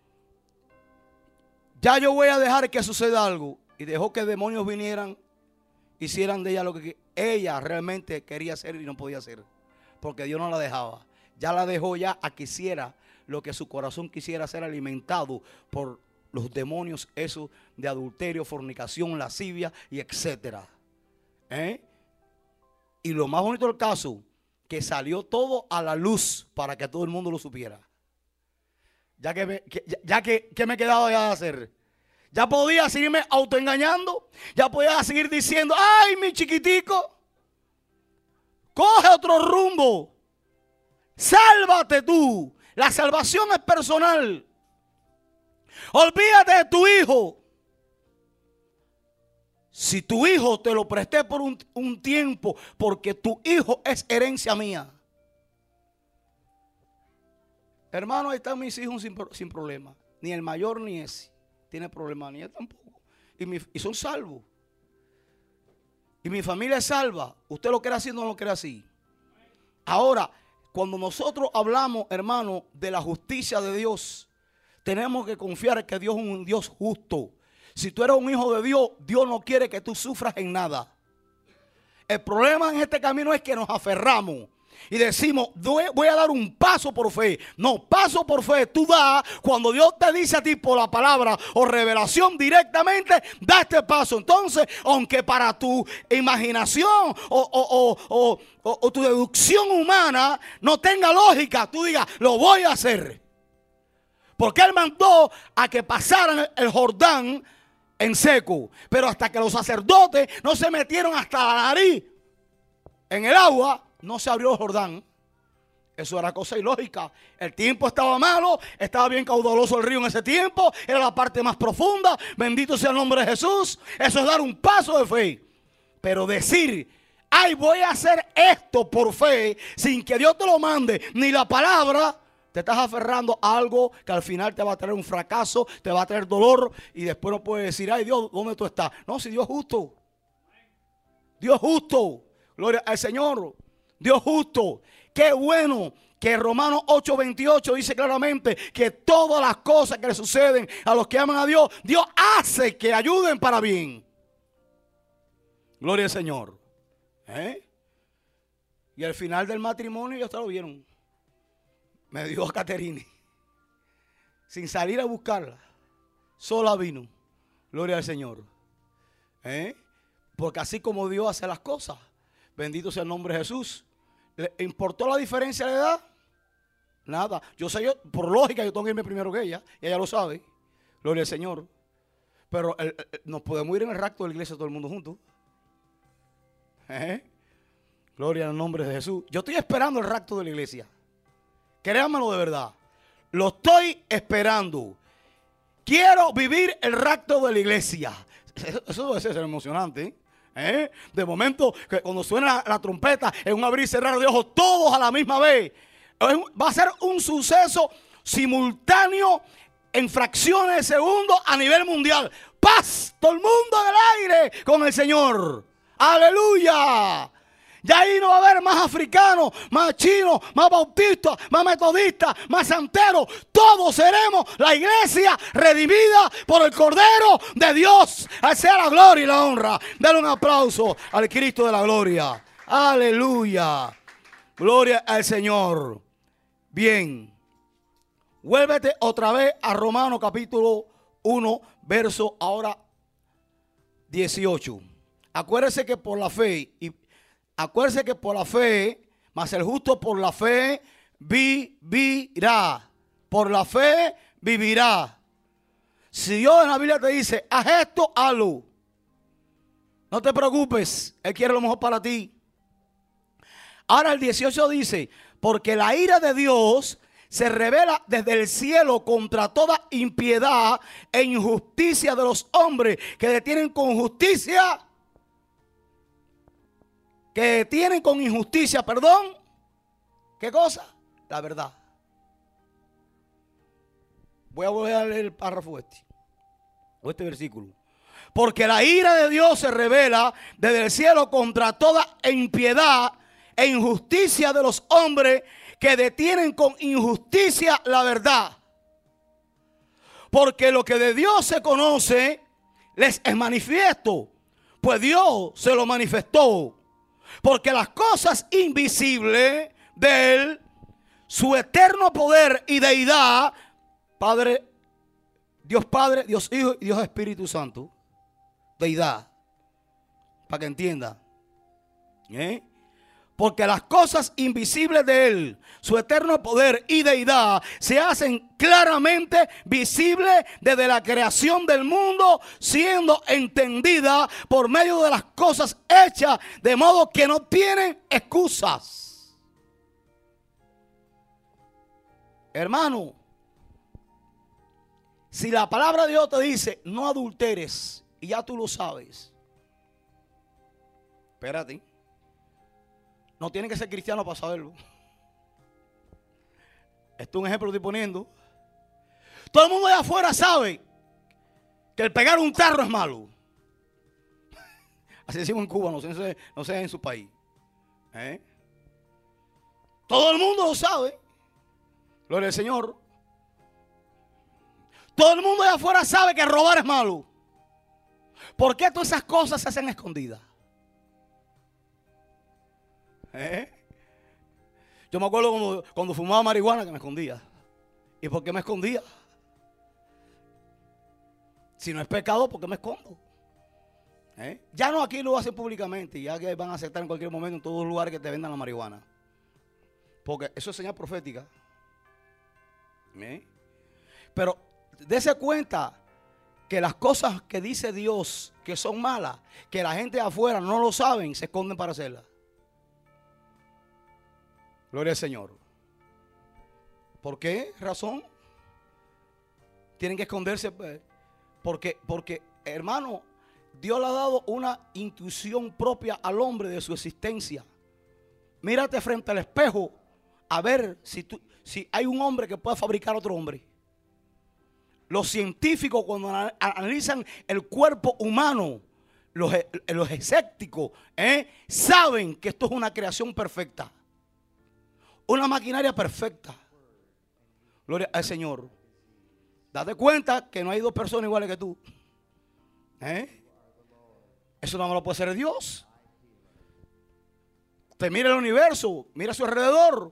ya yo voy a dejar que suceda algo. Y dejó que demonios vinieran, hicieran de ella lo que ella realmente quería hacer y no podía hacer. Porque Dios no la dejaba. Ya la dejó ya a que hiciera lo que su corazón quisiera, ser alimentado por los demonios esos de adulterio, fornicación, lascivia y etcétera. ¿Eh? Y lo más bonito del caso, que salió todo a la luz para que todo el mundo lo supiera. Ya que me, que, ya, ya que, ¿qué me quedaba ya de hacer? Ya podía seguirme autoengañando. Ya podía seguir diciendo, ay, mi chiquitico, coge otro rumbo. Sálvate tú. La salvación es personal. Olvídate de tu hijo. Si tu hijo te lo presté por un, un tiempo, porque tu hijo es herencia mía. Hermano, ahí están mis hijos sin, sin problema. Ni el mayor ni ese tiene problema, ni él tampoco. Y, mi, y son salvos. Y mi familia es salva. Usted lo quiere así o no lo quiere así. Ahora, cuando nosotros hablamos, hermano, de la justicia de Dios, tenemos que confiar que Dios es un Dios justo. Si tú eres un hijo de Dios, Dios no quiere que tú sufras en nada. El problema en este camino es que nos aferramos y decimos, voy a dar un paso por fe. No, paso por fe tú das cuando Dios te dice a ti por la palabra o revelación directamente, da este paso. Entonces, aunque para tu imaginación o, o, o, o, o tu deducción humana no tenga lógica, tú digas, lo voy a hacer. Porque Él mandó a que pasaran el Jordán en seco. Pero hasta que los sacerdotes no se metieron hasta la nariz en el agua, no se abrió el Jordán. Eso era cosa ilógica. El tiempo estaba malo, estaba bien caudaloso el río en ese tiempo, era la parte más profunda. Bendito sea el nombre de Jesús. Eso es dar un paso de fe. Pero decir, ay, voy a hacer esto por fe, sin que Dios te lo mande, ni la palabra, te estás aferrando a algo que al final te va a traer un fracaso, te va a traer dolor, y después no puedes decir, ay Dios, ¿dónde tú estás? No, si Dios es justo. Dios es justo. Gloria al Señor. Dios justo. Qué bueno que Romanos ocho veintiocho dice claramente que todas las cosas que le suceden a los que aman a Dios, Dios hace que ayuden para bien. Gloria al Señor. ¿Eh? Y al final del matrimonio ya ustedes lo vieron. Me dio a Caterine. Sin salir a buscarla. Sola vino. Gloria al Señor. ¿Eh? Porque así como Dios hace las cosas. Bendito sea el nombre de Jesús. ¿Le importó la diferencia de edad? Nada. Yo sé, yo, por lógica, yo tengo que irme primero que ella. Y ella lo sabe. Gloria al Señor. Pero el, el, nos podemos ir en el rapto de la iglesia todo el mundo juntos. ¿Eh? Gloria al nombre de Jesús. Yo estoy esperando el rapto de la iglesia. Créanmelo de verdad. Lo estoy esperando. Quiero vivir el rapto de la iglesia. Eso, eso debe ser emocionante, ¿eh? ¿Eh? De momento, que cuando suena la, la trompeta, en un abrir y cerrar de ojos, todos a la misma vez. Va a ser un suceso simultáneo en fracciones de segundo a nivel mundial. Paz, todo el mundo en el aire con el Señor. Aleluya. Ya ahí no va a haber más africanos, más chinos, más bautistas, más metodistas, más santeros. Todos seremos la iglesia redimida por el Cordero de Dios. Al sea la gloria y la honra. Dale un aplauso al Cristo de la gloria. Aleluya. Gloria al Señor. Bien. Vuélvete otra vez a Romanos capítulo uno, verso ahora dieciocho. Acuérdese que por la fe y Acuérdese que por la fe, mas el justo por la fe vivirá. Por la fe vivirá. Si Dios en la Biblia te dice, haz esto, hazlo. No te preocupes, Él quiere lo mejor para ti. Ahora el dieciocho dice, porque la ira de Dios se revela desde el cielo contra toda impiedad e injusticia de los hombres que detienen con justicia, que detienen con injusticia, perdón, ¿qué cosa? La verdad. Voy a volver a leer el párrafo este, o este versículo. Porque la ira de Dios se revela desde el cielo contra toda impiedad e injusticia de los hombres que detienen con injusticia la verdad. Porque lo que de Dios se conoce les es manifiesto, pues Dios se lo manifestó. Porque las cosas invisibles de Él, su eterno poder y deidad, Padre, Dios Padre, Dios Hijo y Dios Espíritu Santo, deidad, para que entienda, ¿eh? Porque las cosas invisibles de Él, su eterno poder y deidad, se hacen claramente visibles desde la creación del mundo, siendo entendida por medio de las cosas hechas, de modo que no tienen excusas. Hermano, si la palabra de Dios te dice no adulteres, y ya tú lo sabes, espérate. No tiene que ser cristiano para saberlo. Esto es un ejemplo que estoy poniendo. Todo el mundo allá afuera sabe que el pegar un tarro es malo. Así decimos en Cuba, no sé, no sé en su país. ¿Eh? Todo el mundo lo sabe. Gloria al Señor. Todo el mundo allá afuera sabe que robar es malo. ¿Por qué todas esas cosas se hacen escondidas? ¿Eh? Yo me acuerdo cuando, cuando fumaba marihuana que me escondía. ¿Y por qué me escondía? Si no es pecado, ¿por qué me escondo? ¿Eh? Ya no, aquí lo hacen públicamente, ya que van a aceptar en cualquier momento en todos los lugares que te vendan la marihuana. Porque eso es señal profética. ¿Eh? Pero dése cuenta que las cosas que dice Dios que son malas, que la gente de afuera no lo saben, se esconden para hacerlas. Gloria al Señor. ¿Por qué razón? Tienen que esconderse. Porque, porque, hermano, Dios le ha dado una intuición propia al hombre de su existencia. Mírate frente al espejo a ver si, tú, si hay un hombre que pueda fabricar otro hombre. Los científicos, cuando analizan el cuerpo humano, los, los escépticos, ¿eh? saben que esto es una creación perfecta. Una maquinaria perfecta. Gloria al Señor. Date cuenta que no hay dos personas iguales que tú. ¿Eh? Eso no me lo puede hacer Dios. Te mira el universo, mira a su alrededor.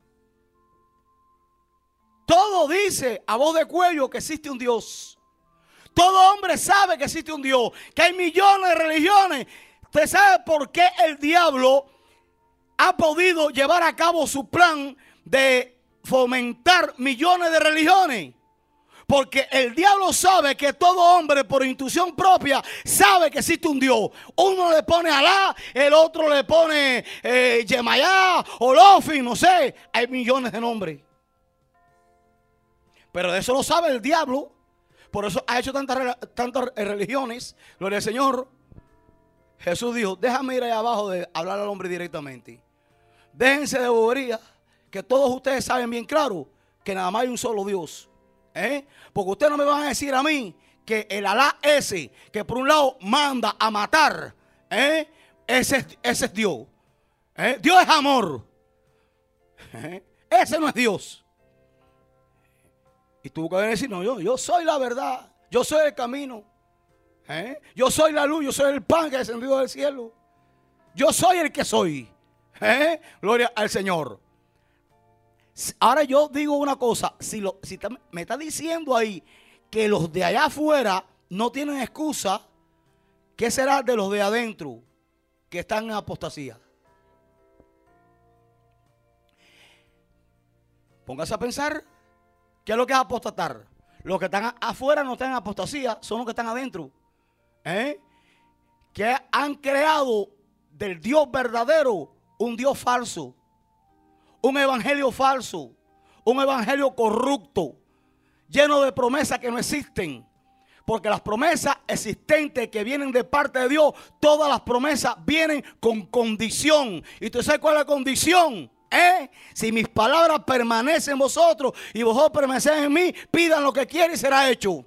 Todo dice a voz de cuello que existe un Dios. Todo hombre sabe que existe un Dios, que hay millones de religiones. ¿Usted sabe por qué el diablo ha podido llevar a cabo su plan de fomentar millones de religiones? Porque el diablo sabe que todo hombre por intuición propia sabe que existe un Dios. Uno le pone Alá, el otro le pone eh, Yemayá o Lofi, no sé. Hay millones de nombres. Pero eso lo sabe el diablo. Por eso ha hecho tantas, tantas religiones. Gloria al Señor. Jesús dijo, déjame ir allá abajo de hablar al hombre directamente. Déjense de bobería, que todos ustedes saben bien claro que nada más hay un solo Dios. ¿Eh? Porque ustedes no me van a decir a mí que el Alá ese, que por un lado manda a matar, ¿eh? ese, ese es Dios. ¿Eh? Dios es amor. ¿Eh? Ese no es Dios. Y tuvo que decir, no, yo, yo soy la verdad, yo soy el camino. ¿Eh? Yo soy la luz, yo soy el pan que descendió del cielo. Yo soy el que soy. ¿Eh? Gloria al Señor. Ahora yo digo una cosa, si, lo, si me está diciendo ahí que los de allá afuera no tienen excusa, ¿qué será de los de adentro que están en apostasía? Póngase a pensar, ¿qué es lo que es apostatar? Los que están afuera no están en apostasía, son los que están adentro. ¿Eh? que han creado del Dios verdadero un Dios falso, un evangelio falso, un evangelio corrupto, lleno de promesas que no existen. Porque las promesas existentes que vienen de parte de Dios, todas las promesas vienen con condición. ¿Y tú sabes cuál es la condición? ¿Eh? Si mis palabras permanecen en vosotros y vosotros permanecéis en mí, pidan lo que quieran y será hecho.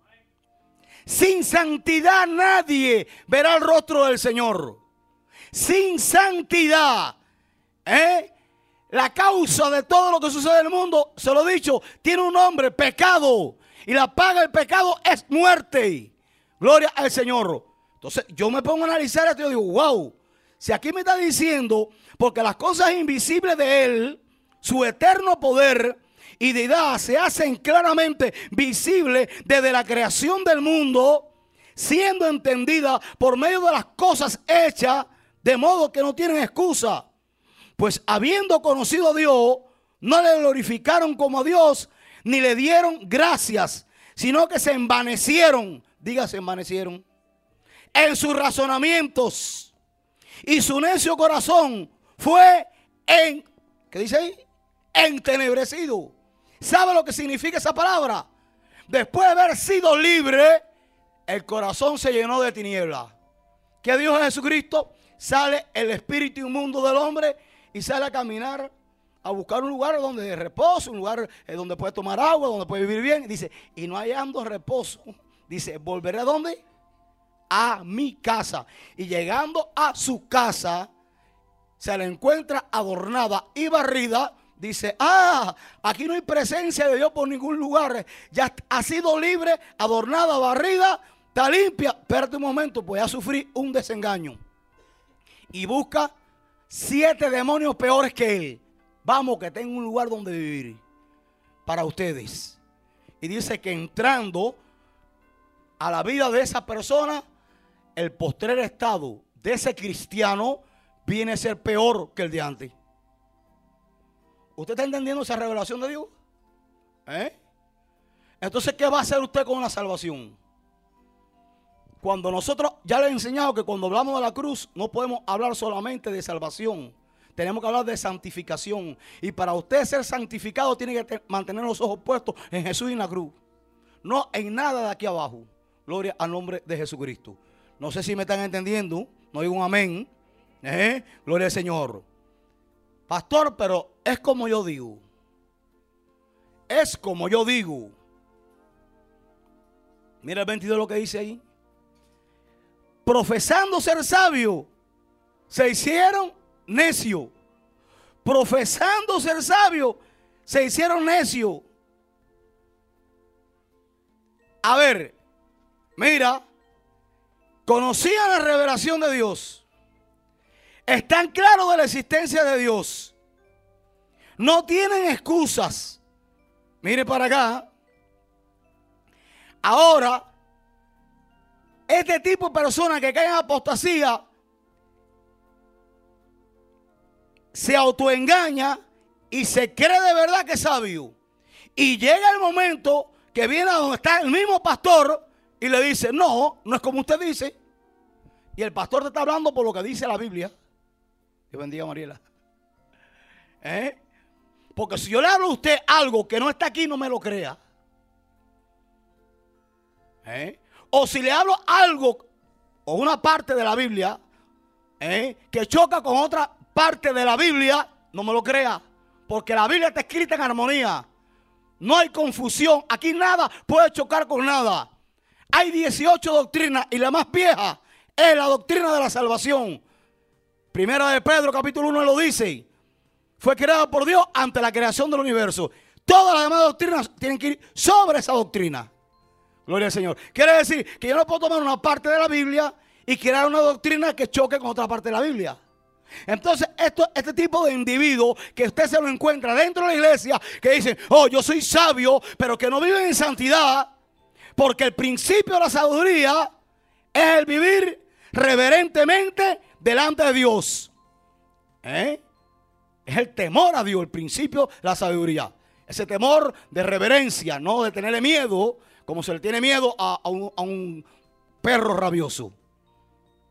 Sin santidad nadie verá el rostro del Señor. Sin santidad, ¿eh? La causa de todo lo que sucede en el mundo, se lo he dicho, tiene un nombre: pecado. Y la paga del pecado es muerte. Gloria al Señor. Entonces yo me pongo a analizar esto y yo digo, wow, si aquí me está diciendo, porque las cosas invisibles de Él, su eterno poder y deidad se hacen claramente visibles desde la creación del mundo, siendo entendida por medio de las cosas hechas, de modo que no tienen excusa. Pues habiendo conocido a Dios, no le glorificaron como a Dios, ni le dieron gracias, sino que se envanecieron, diga se envanecieron, en sus razonamientos, y su necio corazón fue en, ¿qué dice ahí? Entenebrecido. ¿Sabe lo que significa esa palabra? Después de haber sido libre, el corazón se llenó de tinieblas. ¿Qué dijo Jesucristo? Sale el espíritu inmundo del hombre y sale a caminar, a buscar un lugar donde de reposo, un lugar donde puede tomar agua, donde puede vivir bien. Dice, y no hallando reposo, dice, volveré a ¿dónde? A mi casa. Y llegando a su casa, se la encuentra adornada y barrida. Dice, ah, aquí no hay presencia de Dios por ningún lugar. Ya ha sido libre, adornada, barrida, está limpia. Espérate un momento, pues ya sufrí un desengaño. Y busca siete demonios peores que él. Vamos, que tengo un lugar donde vivir para ustedes. Y dice que entrando a la vida de esa persona, el postrer estado de ese cristiano viene a ser peor que el de antes. ¿Usted está entendiendo esa revelación de Dios? ¿Eh? Entonces, ¿qué va a hacer usted con la salvación? Cuando nosotros, ya le he enseñado que cuando hablamos de la cruz, no podemos hablar solamente de salvación. Tenemos que hablar de santificación. Y para usted ser santificado, tiene que mantener los ojos puestos en Jesús y en la cruz. No en nada de aquí abajo. Gloria al nombre de Jesucristo. No sé si me están entendiendo. No digo un amén. ¿Eh? Gloria al Señor. Pastor, pero es como yo digo. Es como yo digo. Mira el veintidós lo que dice ahí. Profesando ser sabio, se hicieron necios. Profesando ser sabio, se hicieron necios. A ver, mira, conocían la revelación de Dios. Están claros de la existencia de Dios. No tienen excusas. Mire para acá. Ahora, este tipo de personas que caen en apostasía se autoengaña y se cree de verdad que es sabio. Y llega el momento que viene a donde está el mismo pastor y le dice, no, no es como usted dice. Y el pastor te está hablando por lo que dice la Biblia. Dios bendiga a Mariela. ¿Eh? Porque si yo le hablo a usted algo que no está aquí, no me lo crea. ¿Eh? O si le hablo algo o una parte de la Biblia ¿eh? que choca con otra parte de la Biblia, no me lo crea. Porque la Biblia está escrita en armonía. No hay confusión. Aquí nada puede chocar con nada. Hay dieciocho doctrinas y la más vieja es la doctrina de la salvación. Primera de Pedro capítulo uno lo dice. Fue creado por Dios ante la creación del universo. Todas las demás doctrinas tienen que ir sobre esa doctrina. Gloria al Señor. Quiere decir que yo no puedo tomar una parte de la Biblia y crear una doctrina que choque con otra parte de la Biblia. Entonces, esto, este tipo de individuo que usted se lo encuentra dentro de la iglesia, que dicen, oh, yo soy sabio, pero que no viven en santidad, porque el principio de la sabiduría es el vivir reverentemente delante de Dios. ¿Eh? Es el temor a Dios, el principio de la sabiduría. Ese temor de reverencia, no de tenerle miedo, como se le tiene miedo a, a, un, a un perro rabioso.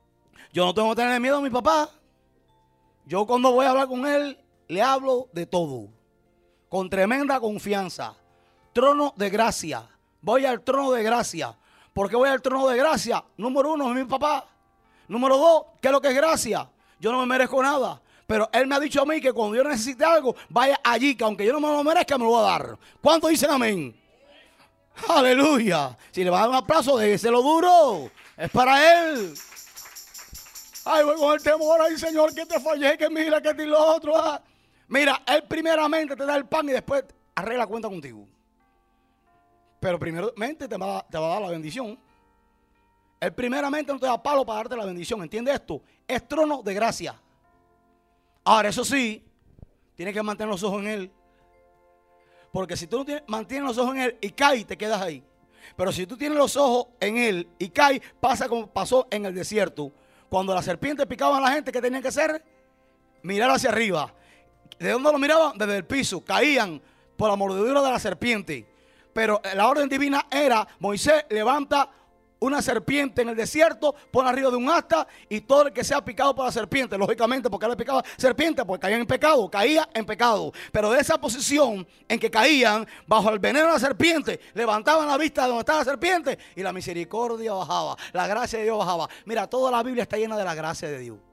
Yo no tengo que tener miedo a mi papá. Yo cuando voy a hablar con él, le hablo de todo. Con tremenda confianza. Trono de gracia. Voy al trono de gracia. ¿Por qué voy al trono de gracia? Número uno, es mi papá. Número dos, ¿qué es lo que es gracia? Yo no me merezco nada. Pero él me ha dicho a mí que cuando yo necesite algo, vaya allí, que aunque yo no me lo merezca, me lo va a dar. ¿Cuántos dicen amén? Aleluya. Si le va a dar un aplauso, déjeselo duro. Es para él. Ay, voy con el temor. Ay, Señor, que te fallé, que mira, que te y lo otro. Ah. Mira, él primeramente te da el pan y después arregla cuenta contigo. Pero primeramente te va, te va a dar la bendición. Él primeramente no te da palo para darte la bendición. ¿Entiendes esto? Es trono de gracia. Ahora, eso sí, tienes que mantener los ojos en él. Porque si tú no tienes, mantienes los ojos en él y caes, te quedas ahí. Pero si tú tienes los ojos en él y caes, pasa como pasó en el desierto. Cuando las serpientes picaban a la gente, ¿qué tenían que hacer? Mirar hacia arriba. ¿De dónde lo miraban? Desde el piso. Caían por la mordedura de la serpiente. Pero la orden divina era, Moisés levanta una serpiente en el desierto, pone arriba de un asta y todo el que sea picado por la serpiente, lógicamente porque él le picaba serpiente, porque caían en pecado, caía en pecado. Pero de esa posición en que caían bajo el veneno de la serpiente, levantaban la vista de donde estaba la serpiente y la misericordia bajaba, la gracia de Dios bajaba. Mira, toda la Biblia está llena de la gracia de Dios.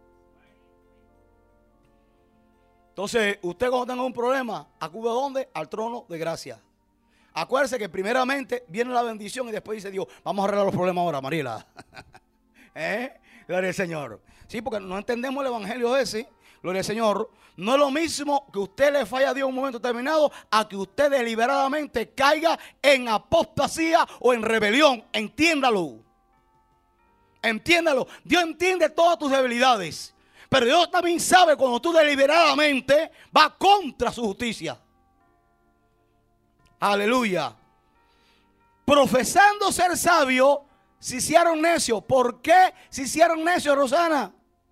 Entonces, usted cuando tenga un problema, acude a ¿dónde? Al trono de gracia. Acuérdese que primeramente viene la bendición y después dice Dios, vamos a arreglar los problemas ahora, Mariela. ¿Eh? Gloria al Señor. Sí, porque no entendemos el evangelio ese. Gloria al Señor. No es lo mismo que usted le falla a Dios en un momento determinado a que usted deliberadamente caiga en apostasía o en rebelión. Entiéndalo. Entiéndalo. Dios entiende todas tus debilidades. Pero Dios también sabe cuando tú deliberadamente vas contra su justicia. Aleluya. Profesando ser sabio, se hicieron necios. ¿Por qué se hicieron necios, Rosana?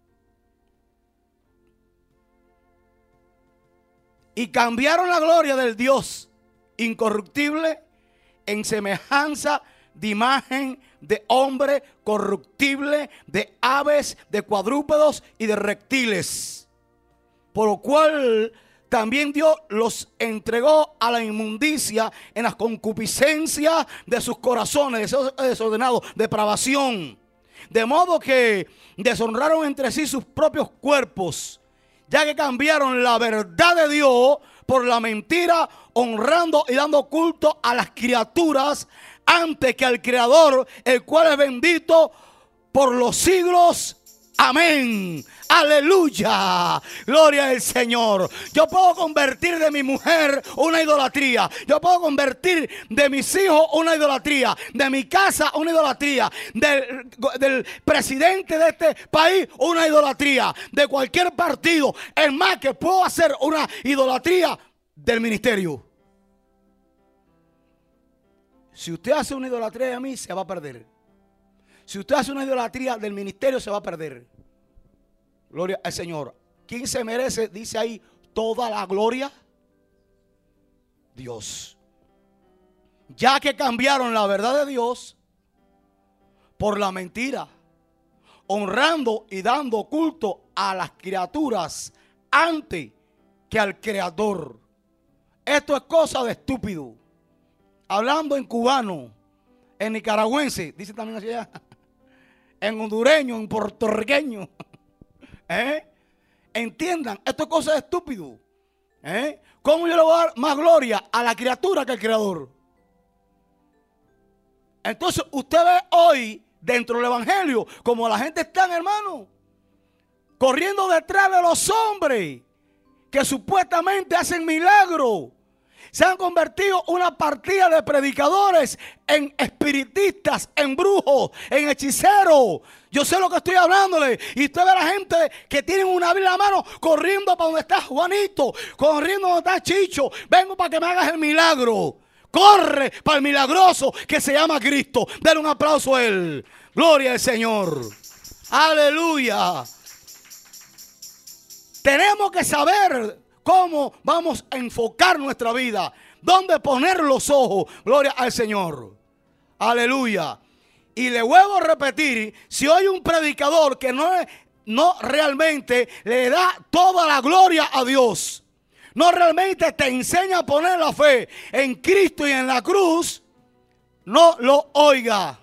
Y cambiaron la gloria del Dios incorruptible en semejanza de imagen de hombre corruptible, de aves, de cuadrúpedos y de reptiles. Por lo cual también Dios los entregó a la inmundicia en las concupiscencias de sus corazones, deseos desordenados, depravación. De modo que deshonraron entre sí sus propios cuerpos, ya que cambiaron la verdad de Dios por la mentira, honrando y dando culto a las criaturas antes que al Creador, el cual es bendito por los siglos. Amén. Aleluya. Gloria al Señor. Yo puedo convertir de mi mujer una idolatría. Yo puedo convertir de mis hijos una idolatría. De mi casa una idolatría. Del, del presidente de este país una idolatría. De cualquier partido. Es más, que puedo hacer una idolatría del ministerio. Si usted hace una idolatría de mí, se va a perder. Si usted hace una idolatría del ministerio, se va a perder. Gloria al Señor. ¿Quién se merece? Dice ahí, toda la gloria. Dios. Ya que cambiaron la verdad de Dios por la mentira, honrando y dando culto a las criaturas antes que al Creador. Esto es cosa de estúpido. Hablando en cubano, en nicaragüense, dice también así allá, en hondureño, en puertorriqueño. ¿Eh? Entiendan, esto es cosa de estúpido. ¿Eh? ¿Cómo yo le voy a dar más gloria a la criatura que al Creador? Entonces usted ve hoy dentro del evangelio como la gente está, hermano, corriendo detrás de los hombres que supuestamente hacen milagros. Se han convertido una partida de predicadores en espiritistas, en brujos, en hechiceros. Yo sé lo que estoy hablándole. Y usted ve a la gente que tienen una Biblia en la mano corriendo para donde está Juanito, corriendo donde está Chicho. Vengo para que me hagas el milagro. Corre para el milagroso que se llama Cristo. Denle un aplauso a él. Gloria al Señor. Aleluya. Tenemos que saber cómo vamos a enfocar nuestra vida, dónde poner los ojos. Gloria al Señor. Aleluya. Y le vuelvo a repetir, si hoy un predicador que no, no realmente le da toda la gloria a Dios, no realmente te enseña a poner la fe en Cristo y en la cruz, no lo oiga.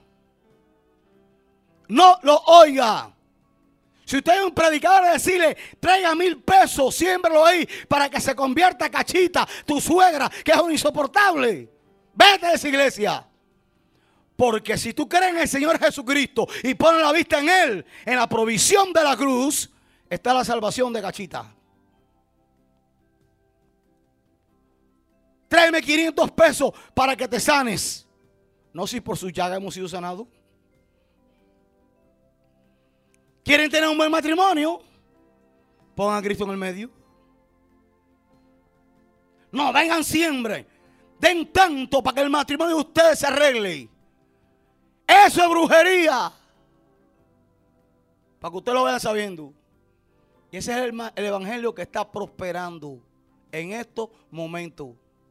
No lo oiga. Si usted es un predicador, decirle, traiga mil pesos, siémbralo ahí para que se convierta cachita, tu suegra, que es un insoportable. Vete de esa iglesia. Porque si tú crees en el Señor Jesucristo y pones la vista en Él, en la provisión de la cruz, está la salvación de cachita. Tráeme quinientos pesos para que te sanes. No, si por su llaga hemos sido sanados. ¿Quieren tener un buen matrimonio? Pongan a Cristo en el medio. No, vengan siempre. Den tanto para que el matrimonio de ustedes se arregle. Eso es brujería. Para que usted lo vaya sabiendo. Y ese es el, el evangelio que está prosperando en estos momentos.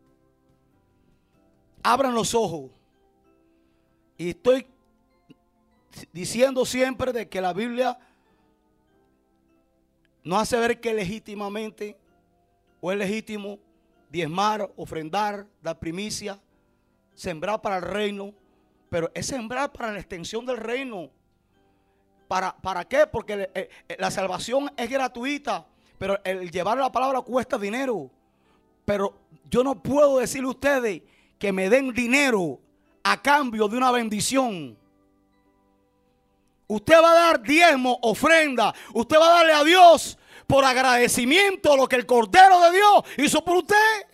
Abran los ojos. Y estoy diciendo siempre de que la Biblia no hace ver que legítimamente o es legítimo diezmar, ofrendar, dar primicia, sembrar para el reino, pero es sembrar para la extensión del reino. ¿Para, para qué? Porque eh, eh, la salvación es gratuita, pero el llevar la palabra cuesta dinero. Pero yo no puedo decirle a ustedes que me den dinero a cambio de una bendición. Usted va a dar diezmo, ofrenda. Usted va a darle a Dios por agradecimiento lo que el Cordero de Dios hizo por usted.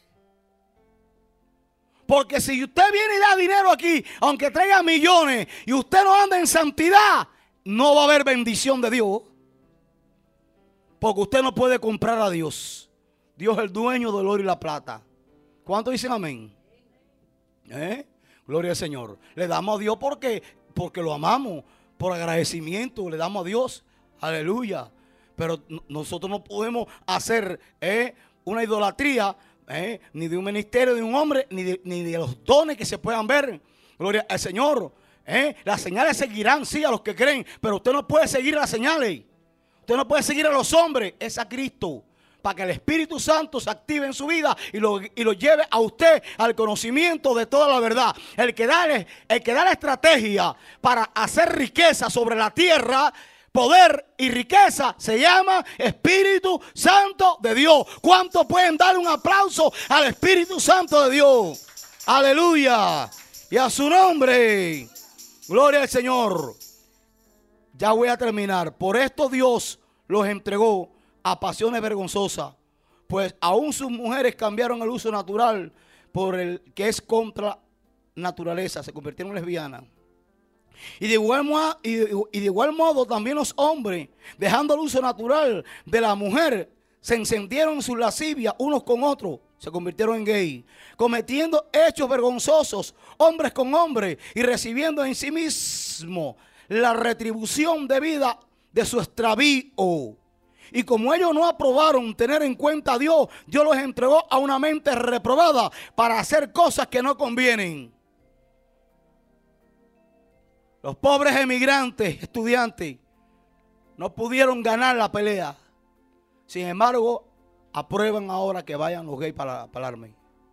Porque si usted viene y da dinero aquí, aunque traiga millones, y usted no anda en santidad, no va a haber bendición de Dios. Porque usted no puede comprar a Dios. Dios es el dueño del oro y la plata. ¿Cuántos dicen amén? ¿Eh? Gloria al Señor. Le damos a Dios porque, porque lo amamos. Por agradecimiento le damos a Dios. Aleluya. Pero nosotros no podemos hacer eh, una idolatría eh, ni de un ministerio de un hombre, ni de, ni de los dones que se puedan ver. Gloria al Señor. Eh, las señales seguirán, sí, a los que creen. Pero usted no puede seguir las señales. Usted no puede seguir a los hombres. Es a Cristo. Para que el Espíritu Santo se active en su vida y lo, y lo lleve a usted al conocimiento de toda la verdad. El que, da, el que da la estrategia para hacer riqueza sobre la tierra, poder y riqueza, se llama Espíritu Santo de Dios. ¿Cuántos pueden darle un aplauso al Espíritu Santo de Dios? Aleluya. Y a su nombre. Gloria al Señor. Ya voy a terminar. Por esto Dios los entregó a pasiones vergonzosas, pues aún sus mujeres cambiaron el uso natural por el que es contra naturaleza, se convirtieron en lesbianas. Y de, igual modo, y, de, y de igual modo también los hombres, dejando el uso natural de la mujer, se encendieron en sus lascivias unos con otros, se convirtieron en gay, cometiendo hechos vergonzosos, hombres con hombres, y recibiendo en sí mismo la retribución debida de su extravío. Y como ellos no aprobaron tener en cuenta a Dios, Dios los entregó a una mente reprobada para hacer cosas que no convienen. Los pobres emigrantes, estudiantes, no pudieron ganar la pelea. Sin embargo, aprueban ahora que vayan los gays para, para el army.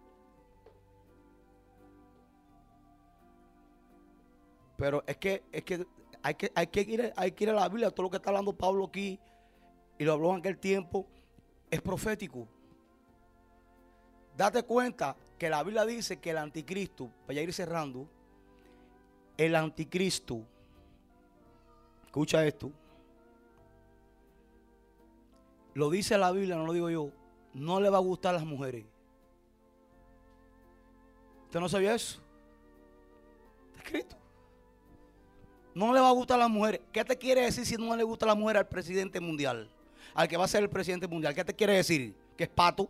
Pero es que, es que, hay que, hay que ir, hay que ir a la Biblia. Todo lo que está hablando Pablo aquí, y lo habló en aquel tiempo, es profético. Date cuenta que la Biblia dice que el anticristo, para ya ir cerrando, el anticristo, escucha esto, lo dice la Biblia, no lo digo yo, no le va a gustar a las mujeres. ¿Usted no sabía eso? Está escrito. No le va a gustar a las mujeres. ¿Qué te quiere decir si no le gusta a la mujer al presidente mundial? Al que va a ser el presidente mundial. ¿Qué te quiere decir? Que es pato.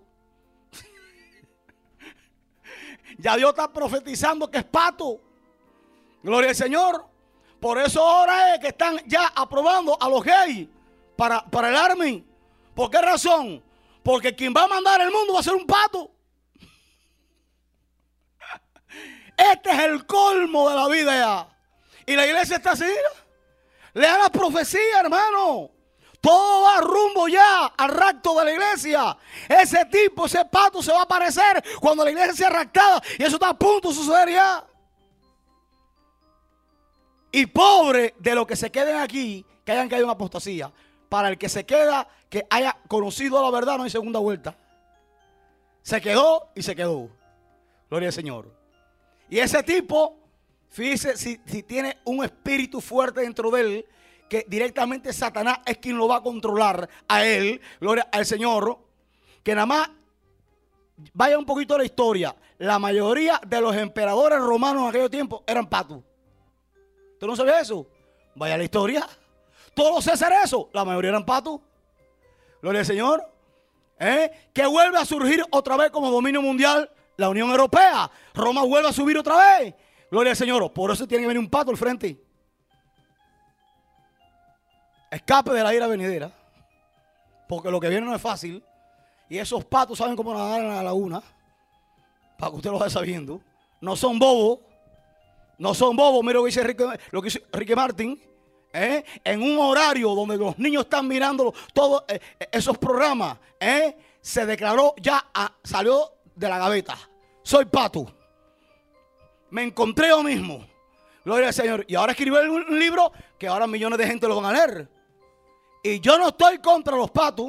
Ya Dios está profetizando que es pato. Gloria al Señor. Por eso ahora es que están ya aprobando a los gays para, para el army. ¿Por qué razón? Porque quien va a mandar el mundo va a ser un pato. Este es el colmo de la vida ya. Y la iglesia está así. Lean la profecía, hermano. Todo va rumbo ya al rapto de la iglesia. Ese tipo, ese pato se va a aparecer cuando la iglesia sea raptada. Y eso está a punto de suceder ya. Y pobre de los que se queden aquí, que hayan caído en apostasía. Para el que se queda, que haya conocido la verdad, no hay segunda vuelta. Se quedó y se quedó. Gloria al Señor. Y ese tipo, fíjese si, si tiene un espíritu fuerte dentro de él, que directamente Satanás es quien lo va a controlar a él, gloria al Señor, que nada más vaya un poquito a la historia. La mayoría de los emperadores romanos en aquellos tiempos eran patos. ¿Tú no sabes eso? Vaya a la historia. Todos los Césares, eso, la mayoría eran patos. Gloria al Señor. ¿Eh? Que vuelve a surgir otra vez como dominio mundial la Unión Europea. Roma vuelve a subir otra vez. Gloria al Señor. Por eso tiene que venir un pato al frente. Escape de la ira venidera. Porque lo que viene no es fácil. Y esos patos saben cómo nadar en la laguna. Para que usted lo vaya sabiendo. No son bobos. No son bobos. Mira lo que dice Ricky, lo que dice Ricky Martin. ¿Eh? En un horario donde los niños están mirando todos eh, esos programas. ¿Eh? Se declaró ya. A, salió de la gaveta. Soy pato. Me encontré yo mismo. Gloria al Señor. Y ahora escribió un libro que ahora millones de gente lo van a leer. Y yo no estoy contra los patos.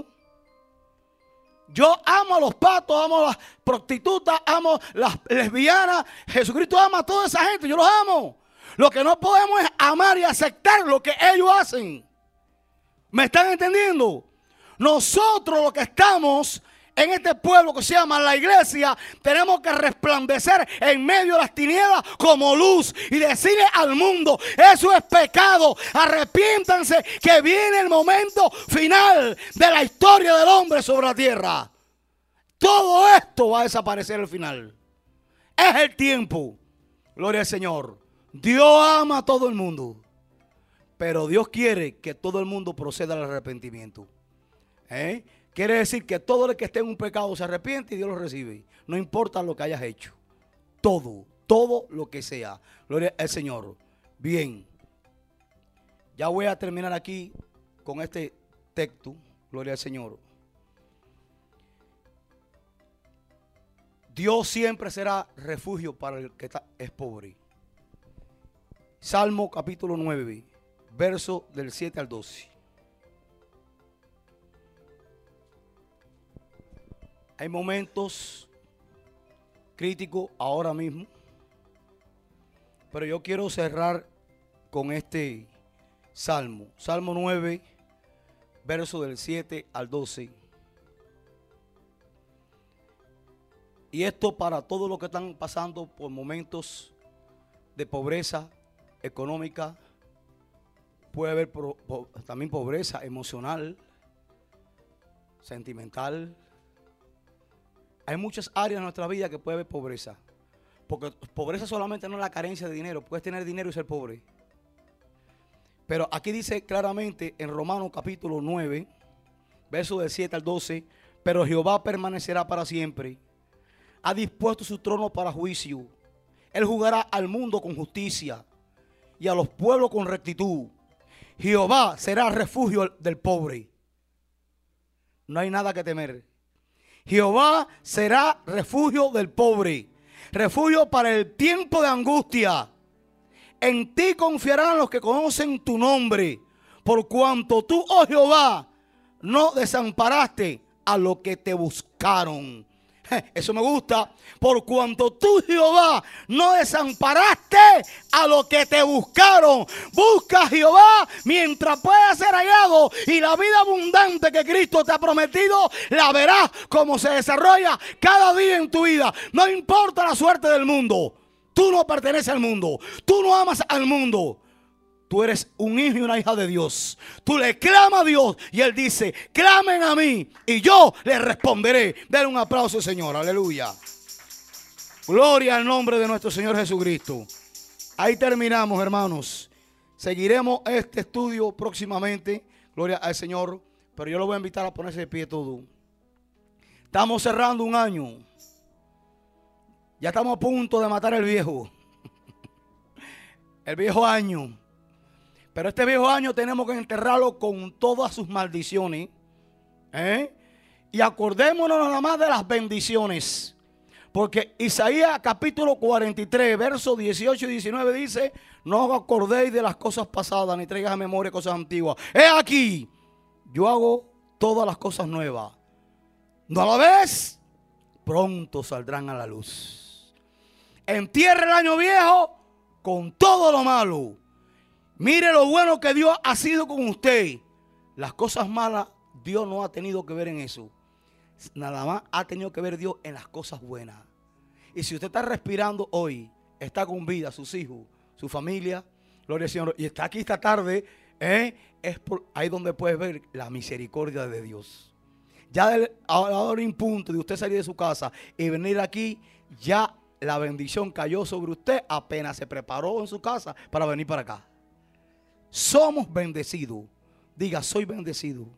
Yo amo a los patos, amo a las prostitutas, amo a las lesbianas. Jesucristo ama a toda esa gente, yo los amo. Lo que no podemos es amar y aceptar lo que ellos hacen. ¿Me están entendiendo? Nosotros los que estamos en este pueblo que se llama la iglesia, tenemos que resplandecer en medio de las tinieblas como luz y decirle al mundo, eso es pecado, arrepiéntanse que viene el momento final de la historia del hombre sobre la tierra. Todo esto va a desaparecer al final. Es el tiempo. Gloria al Señor. Dios ama a todo el mundo, pero Dios quiere que todo el mundo proceda al arrepentimiento. ¿Eh? Quiere decir que todo el que esté en un pecado se arrepiente y Dios lo recibe. No importa lo que hayas hecho. Todo, todo lo que sea. Gloria al Señor. Bien. Ya voy a terminar aquí con este texto. Gloria al Señor. Dios siempre será refugio para el que es pobre. Salmo capítulo nueve, verso del siete al doce. Hay momentos críticos ahora mismo, pero yo quiero cerrar con este salmo. Salmo nueve, verso del siete al doce. Y esto para todos los que están pasando por momentos de pobreza económica. Puede haber pro, po, también pobreza emocional, sentimental. Hay muchas áreas en nuestra vida que puede haber pobreza. Porque pobreza solamente no es la carencia de dinero. Puedes tener dinero y ser pobre. Pero aquí dice claramente en Romanos capítulo nueve, versos del siete al doce, pero Jehová permanecerá para siempre. Ha dispuesto su trono para juicio. Él jugará al mundo con justicia y a los pueblos con rectitud. Jehová será refugio del pobre. No hay nada que temer. Jehová será refugio del pobre, refugio para el tiempo de angustia. En ti confiarán los que conocen tu nombre, por cuanto tú, oh Jehová, no desamparaste a los que te buscaron. Eso me gusta. Por cuanto tú, Jehová, no desamparaste a los que te buscaron. Busca a Jehová mientras pueda ser hallado, y la vida abundante que Cristo te ha prometido la verás como se desarrolla cada día en tu vida. No importa la suerte del mundo. Tú no perteneces al mundo. Tú no amas al mundo. Tú eres un hijo y una hija de Dios. Tú le clamas a Dios y Él dice, clamen a mí y yo les responderé. Denle un aplauso, Señor. Aleluya. Gloria al nombre de nuestro Señor Jesucristo. Ahí terminamos, hermanos. Seguiremos este estudio próximamente. Gloria al Señor. Pero yo lo voy a invitar a ponerse de pie todo. Estamos cerrando un año. Ya estamos a punto de matar al viejo. el viejo año. Pero este viejo año tenemos que enterrarlo con todas sus maldiciones. ¿eh? Y acordémonos nada más de las bendiciones. Porque Isaías capítulo cuarenta y tres, versos dieciocho y diecinueve dice: no os acordéis de las cosas pasadas, ni traigas a memoria cosas antiguas. He aquí, yo hago todas las cosas nuevas. ¿No la ves? Pronto saldrán a la luz. Entierre el año viejo con todo lo malo. Mire lo bueno que Dios ha sido con usted. Las cosas malas, Dios no ha tenido que ver en eso. Nada más ha tenido que ver Dios en las cosas buenas. Y si usted está respirando hoy, está con vida, sus hijos, su familia, gloria al Señor, y está aquí esta tarde, ¿eh? es por ahí donde puede ver la misericordia de Dios. Ya del, ahora en punto de usted salir de su casa y venir aquí, ya la bendición cayó sobre usted apenas se preparó en su casa para venir para acá. Somos bendecidos. Diga, soy bendecido.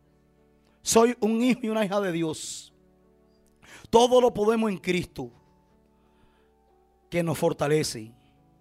Soy un hijo y una hija de Dios. Todo lo podemos en Cristo, que nos fortalece.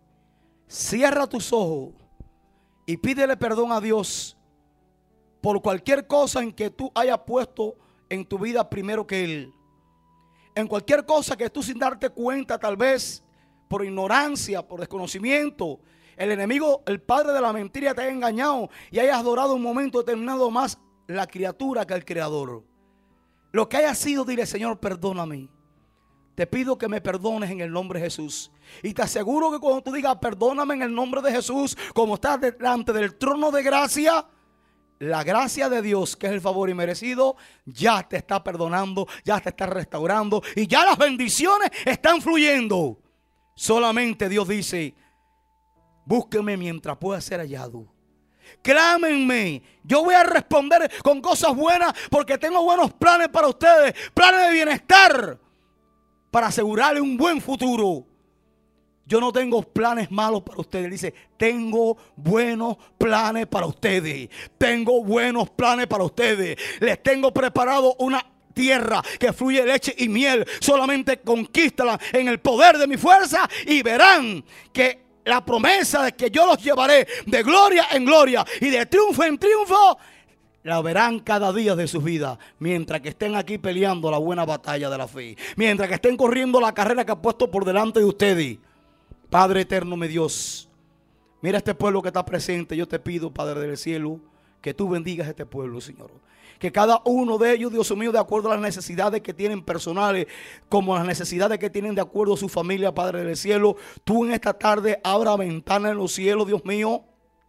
Cierra tus ojos y pídele perdón a Dios por cualquier cosa en que tú hayas puesto en tu vida primero que Él. En cualquier cosa que tú, sin darte cuenta, tal vez por ignorancia, por desconocimiento, el enemigo, el padre de la mentira, te haya engañado y hayas adorado un momento determinado más la criatura que el creador. Lo que haya sido, dile: Señor, perdóname. Te pido que me perdones en el nombre de Jesús. Y te aseguro que cuando tú digas perdóname en el nombre de Jesús, como estás delante del trono de gracia, la gracia de Dios, que es el favor inmerecido, ya te está perdonando, ya te está restaurando y ya las bendiciones están fluyendo. Solamente Dios dice: búsquenme mientras pueda ser hallado. Clámenme, yo voy a responder con cosas buenas, porque tengo buenos planes para ustedes, planes de bienestar, para asegurarle un buen futuro. Yo no tengo planes malos para ustedes. Dice: tengo buenos planes para ustedes. Tengo buenos planes para ustedes. Les tengo preparado una tierra que fluye leche y miel. Solamente conquístala en el poder de mi fuerza y verán que la promesa de que yo los llevaré de gloria en gloria y de triunfo en triunfo, la verán cada día de sus vidas, mientras que estén aquí peleando la buena batalla de la fe, mientras que estén corriendo la carrera que ha puesto por delante de ustedes. Padre eterno, mi Dios, mira este pueblo que está presente. Yo te pido, Padre del cielo, que tú bendigas a este pueblo, Señor. Que cada uno de ellos, Dios mío, de acuerdo a las necesidades que tienen personales, como las necesidades que tienen de acuerdo a su familia, Padre del cielo, tú en esta tarde abra ventanas en los cielos, Dios mío,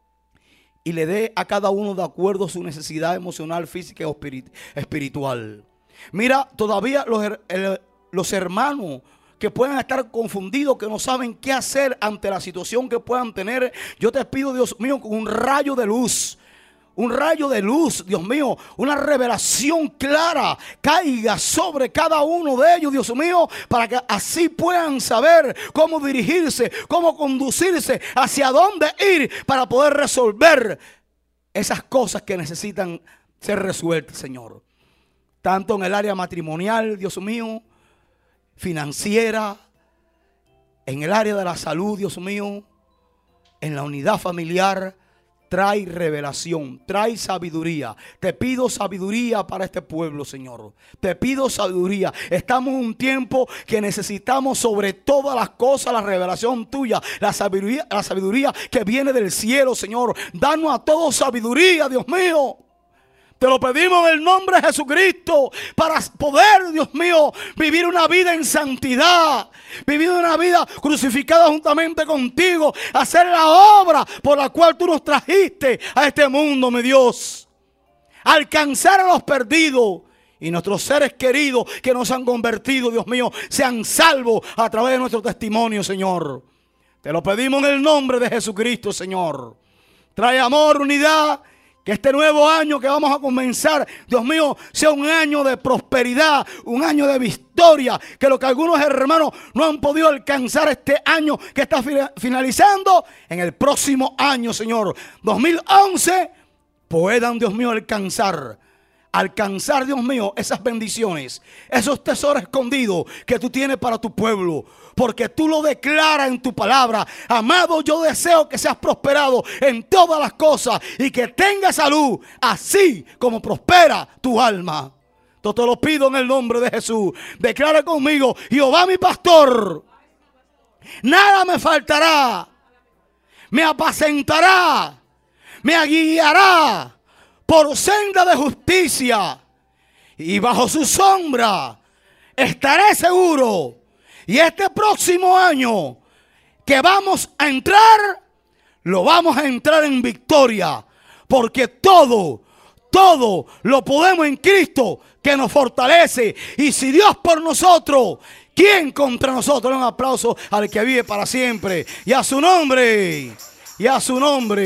y le dé a cada uno de acuerdo a su necesidad emocional, física y espiritual. Mira, todavía los, el, los hermanos que puedan estar confundidos, que no saben qué hacer ante la situación que puedan tener, yo te pido, Dios mío, con un rayo de luz, un rayo de luz, Dios mío, una revelación clara caiga sobre cada uno de ellos, Dios mío, para que así puedan saber cómo dirigirse, cómo conducirse, hacia dónde ir, para poder resolver esas cosas que necesitan ser resueltas, Señor. Tanto en el área matrimonial, Dios mío, financiera, en el área de la salud, Dios mío, en la unidad familiar. Trae revelación, trae sabiduría. Te pido sabiduría para este pueblo, Señor. Te pido sabiduría. Estamos en un tiempo que necesitamos sobre todas las cosas la revelación tuya, la sabiduría, la sabiduría que viene del cielo, Señor. Danos a todos sabiduría, Dios mío. Te lo pedimos en el nombre de Jesucristo, para poder, Dios mío, vivir una vida en santidad, vivir una vida crucificada juntamente contigo, hacer la obra por la cual tú nos trajiste a este mundo, mi Dios. Alcanzar a los perdidos y nuestros seres queridos que nos han convertido, Dios mío, sean salvos a través de nuestro testimonio, Señor. Te lo pedimos en el nombre de Jesucristo, Señor. Trae amor, unidad. Que este nuevo año que vamos a comenzar, Dios mío, sea un año de prosperidad, un año de victoria. Que lo que algunos hermanos no han podido alcanzar este año que está finalizando, en el próximo año, Señor, dos mil once, puedan, Dios mío, alcanzar alcanzar, Dios mío, esas bendiciones, esos tesoros escondidos que tú tienes para tu pueblo, porque tú lo declaras en tu palabra. Amado, yo deseo que seas prosperado en todas las cosas y que tengas salud, así como prospera tu alma. Yo te lo pido en el nombre de Jesús. Declara conmigo: Jehová mi pastor, nada me faltará, me apacentará, me guiará por senda de justicia, y bajo su sombra estaré seguro. Y este próximo año que vamos a entrar, lo vamos a entrar en victoria, porque todo, todo lo podemos en Cristo que nos fortalece. Y si Dios por nosotros, ¿quién contra nosotros? Un aplauso al que vive para siempre, y a su nombre, y a su nombre.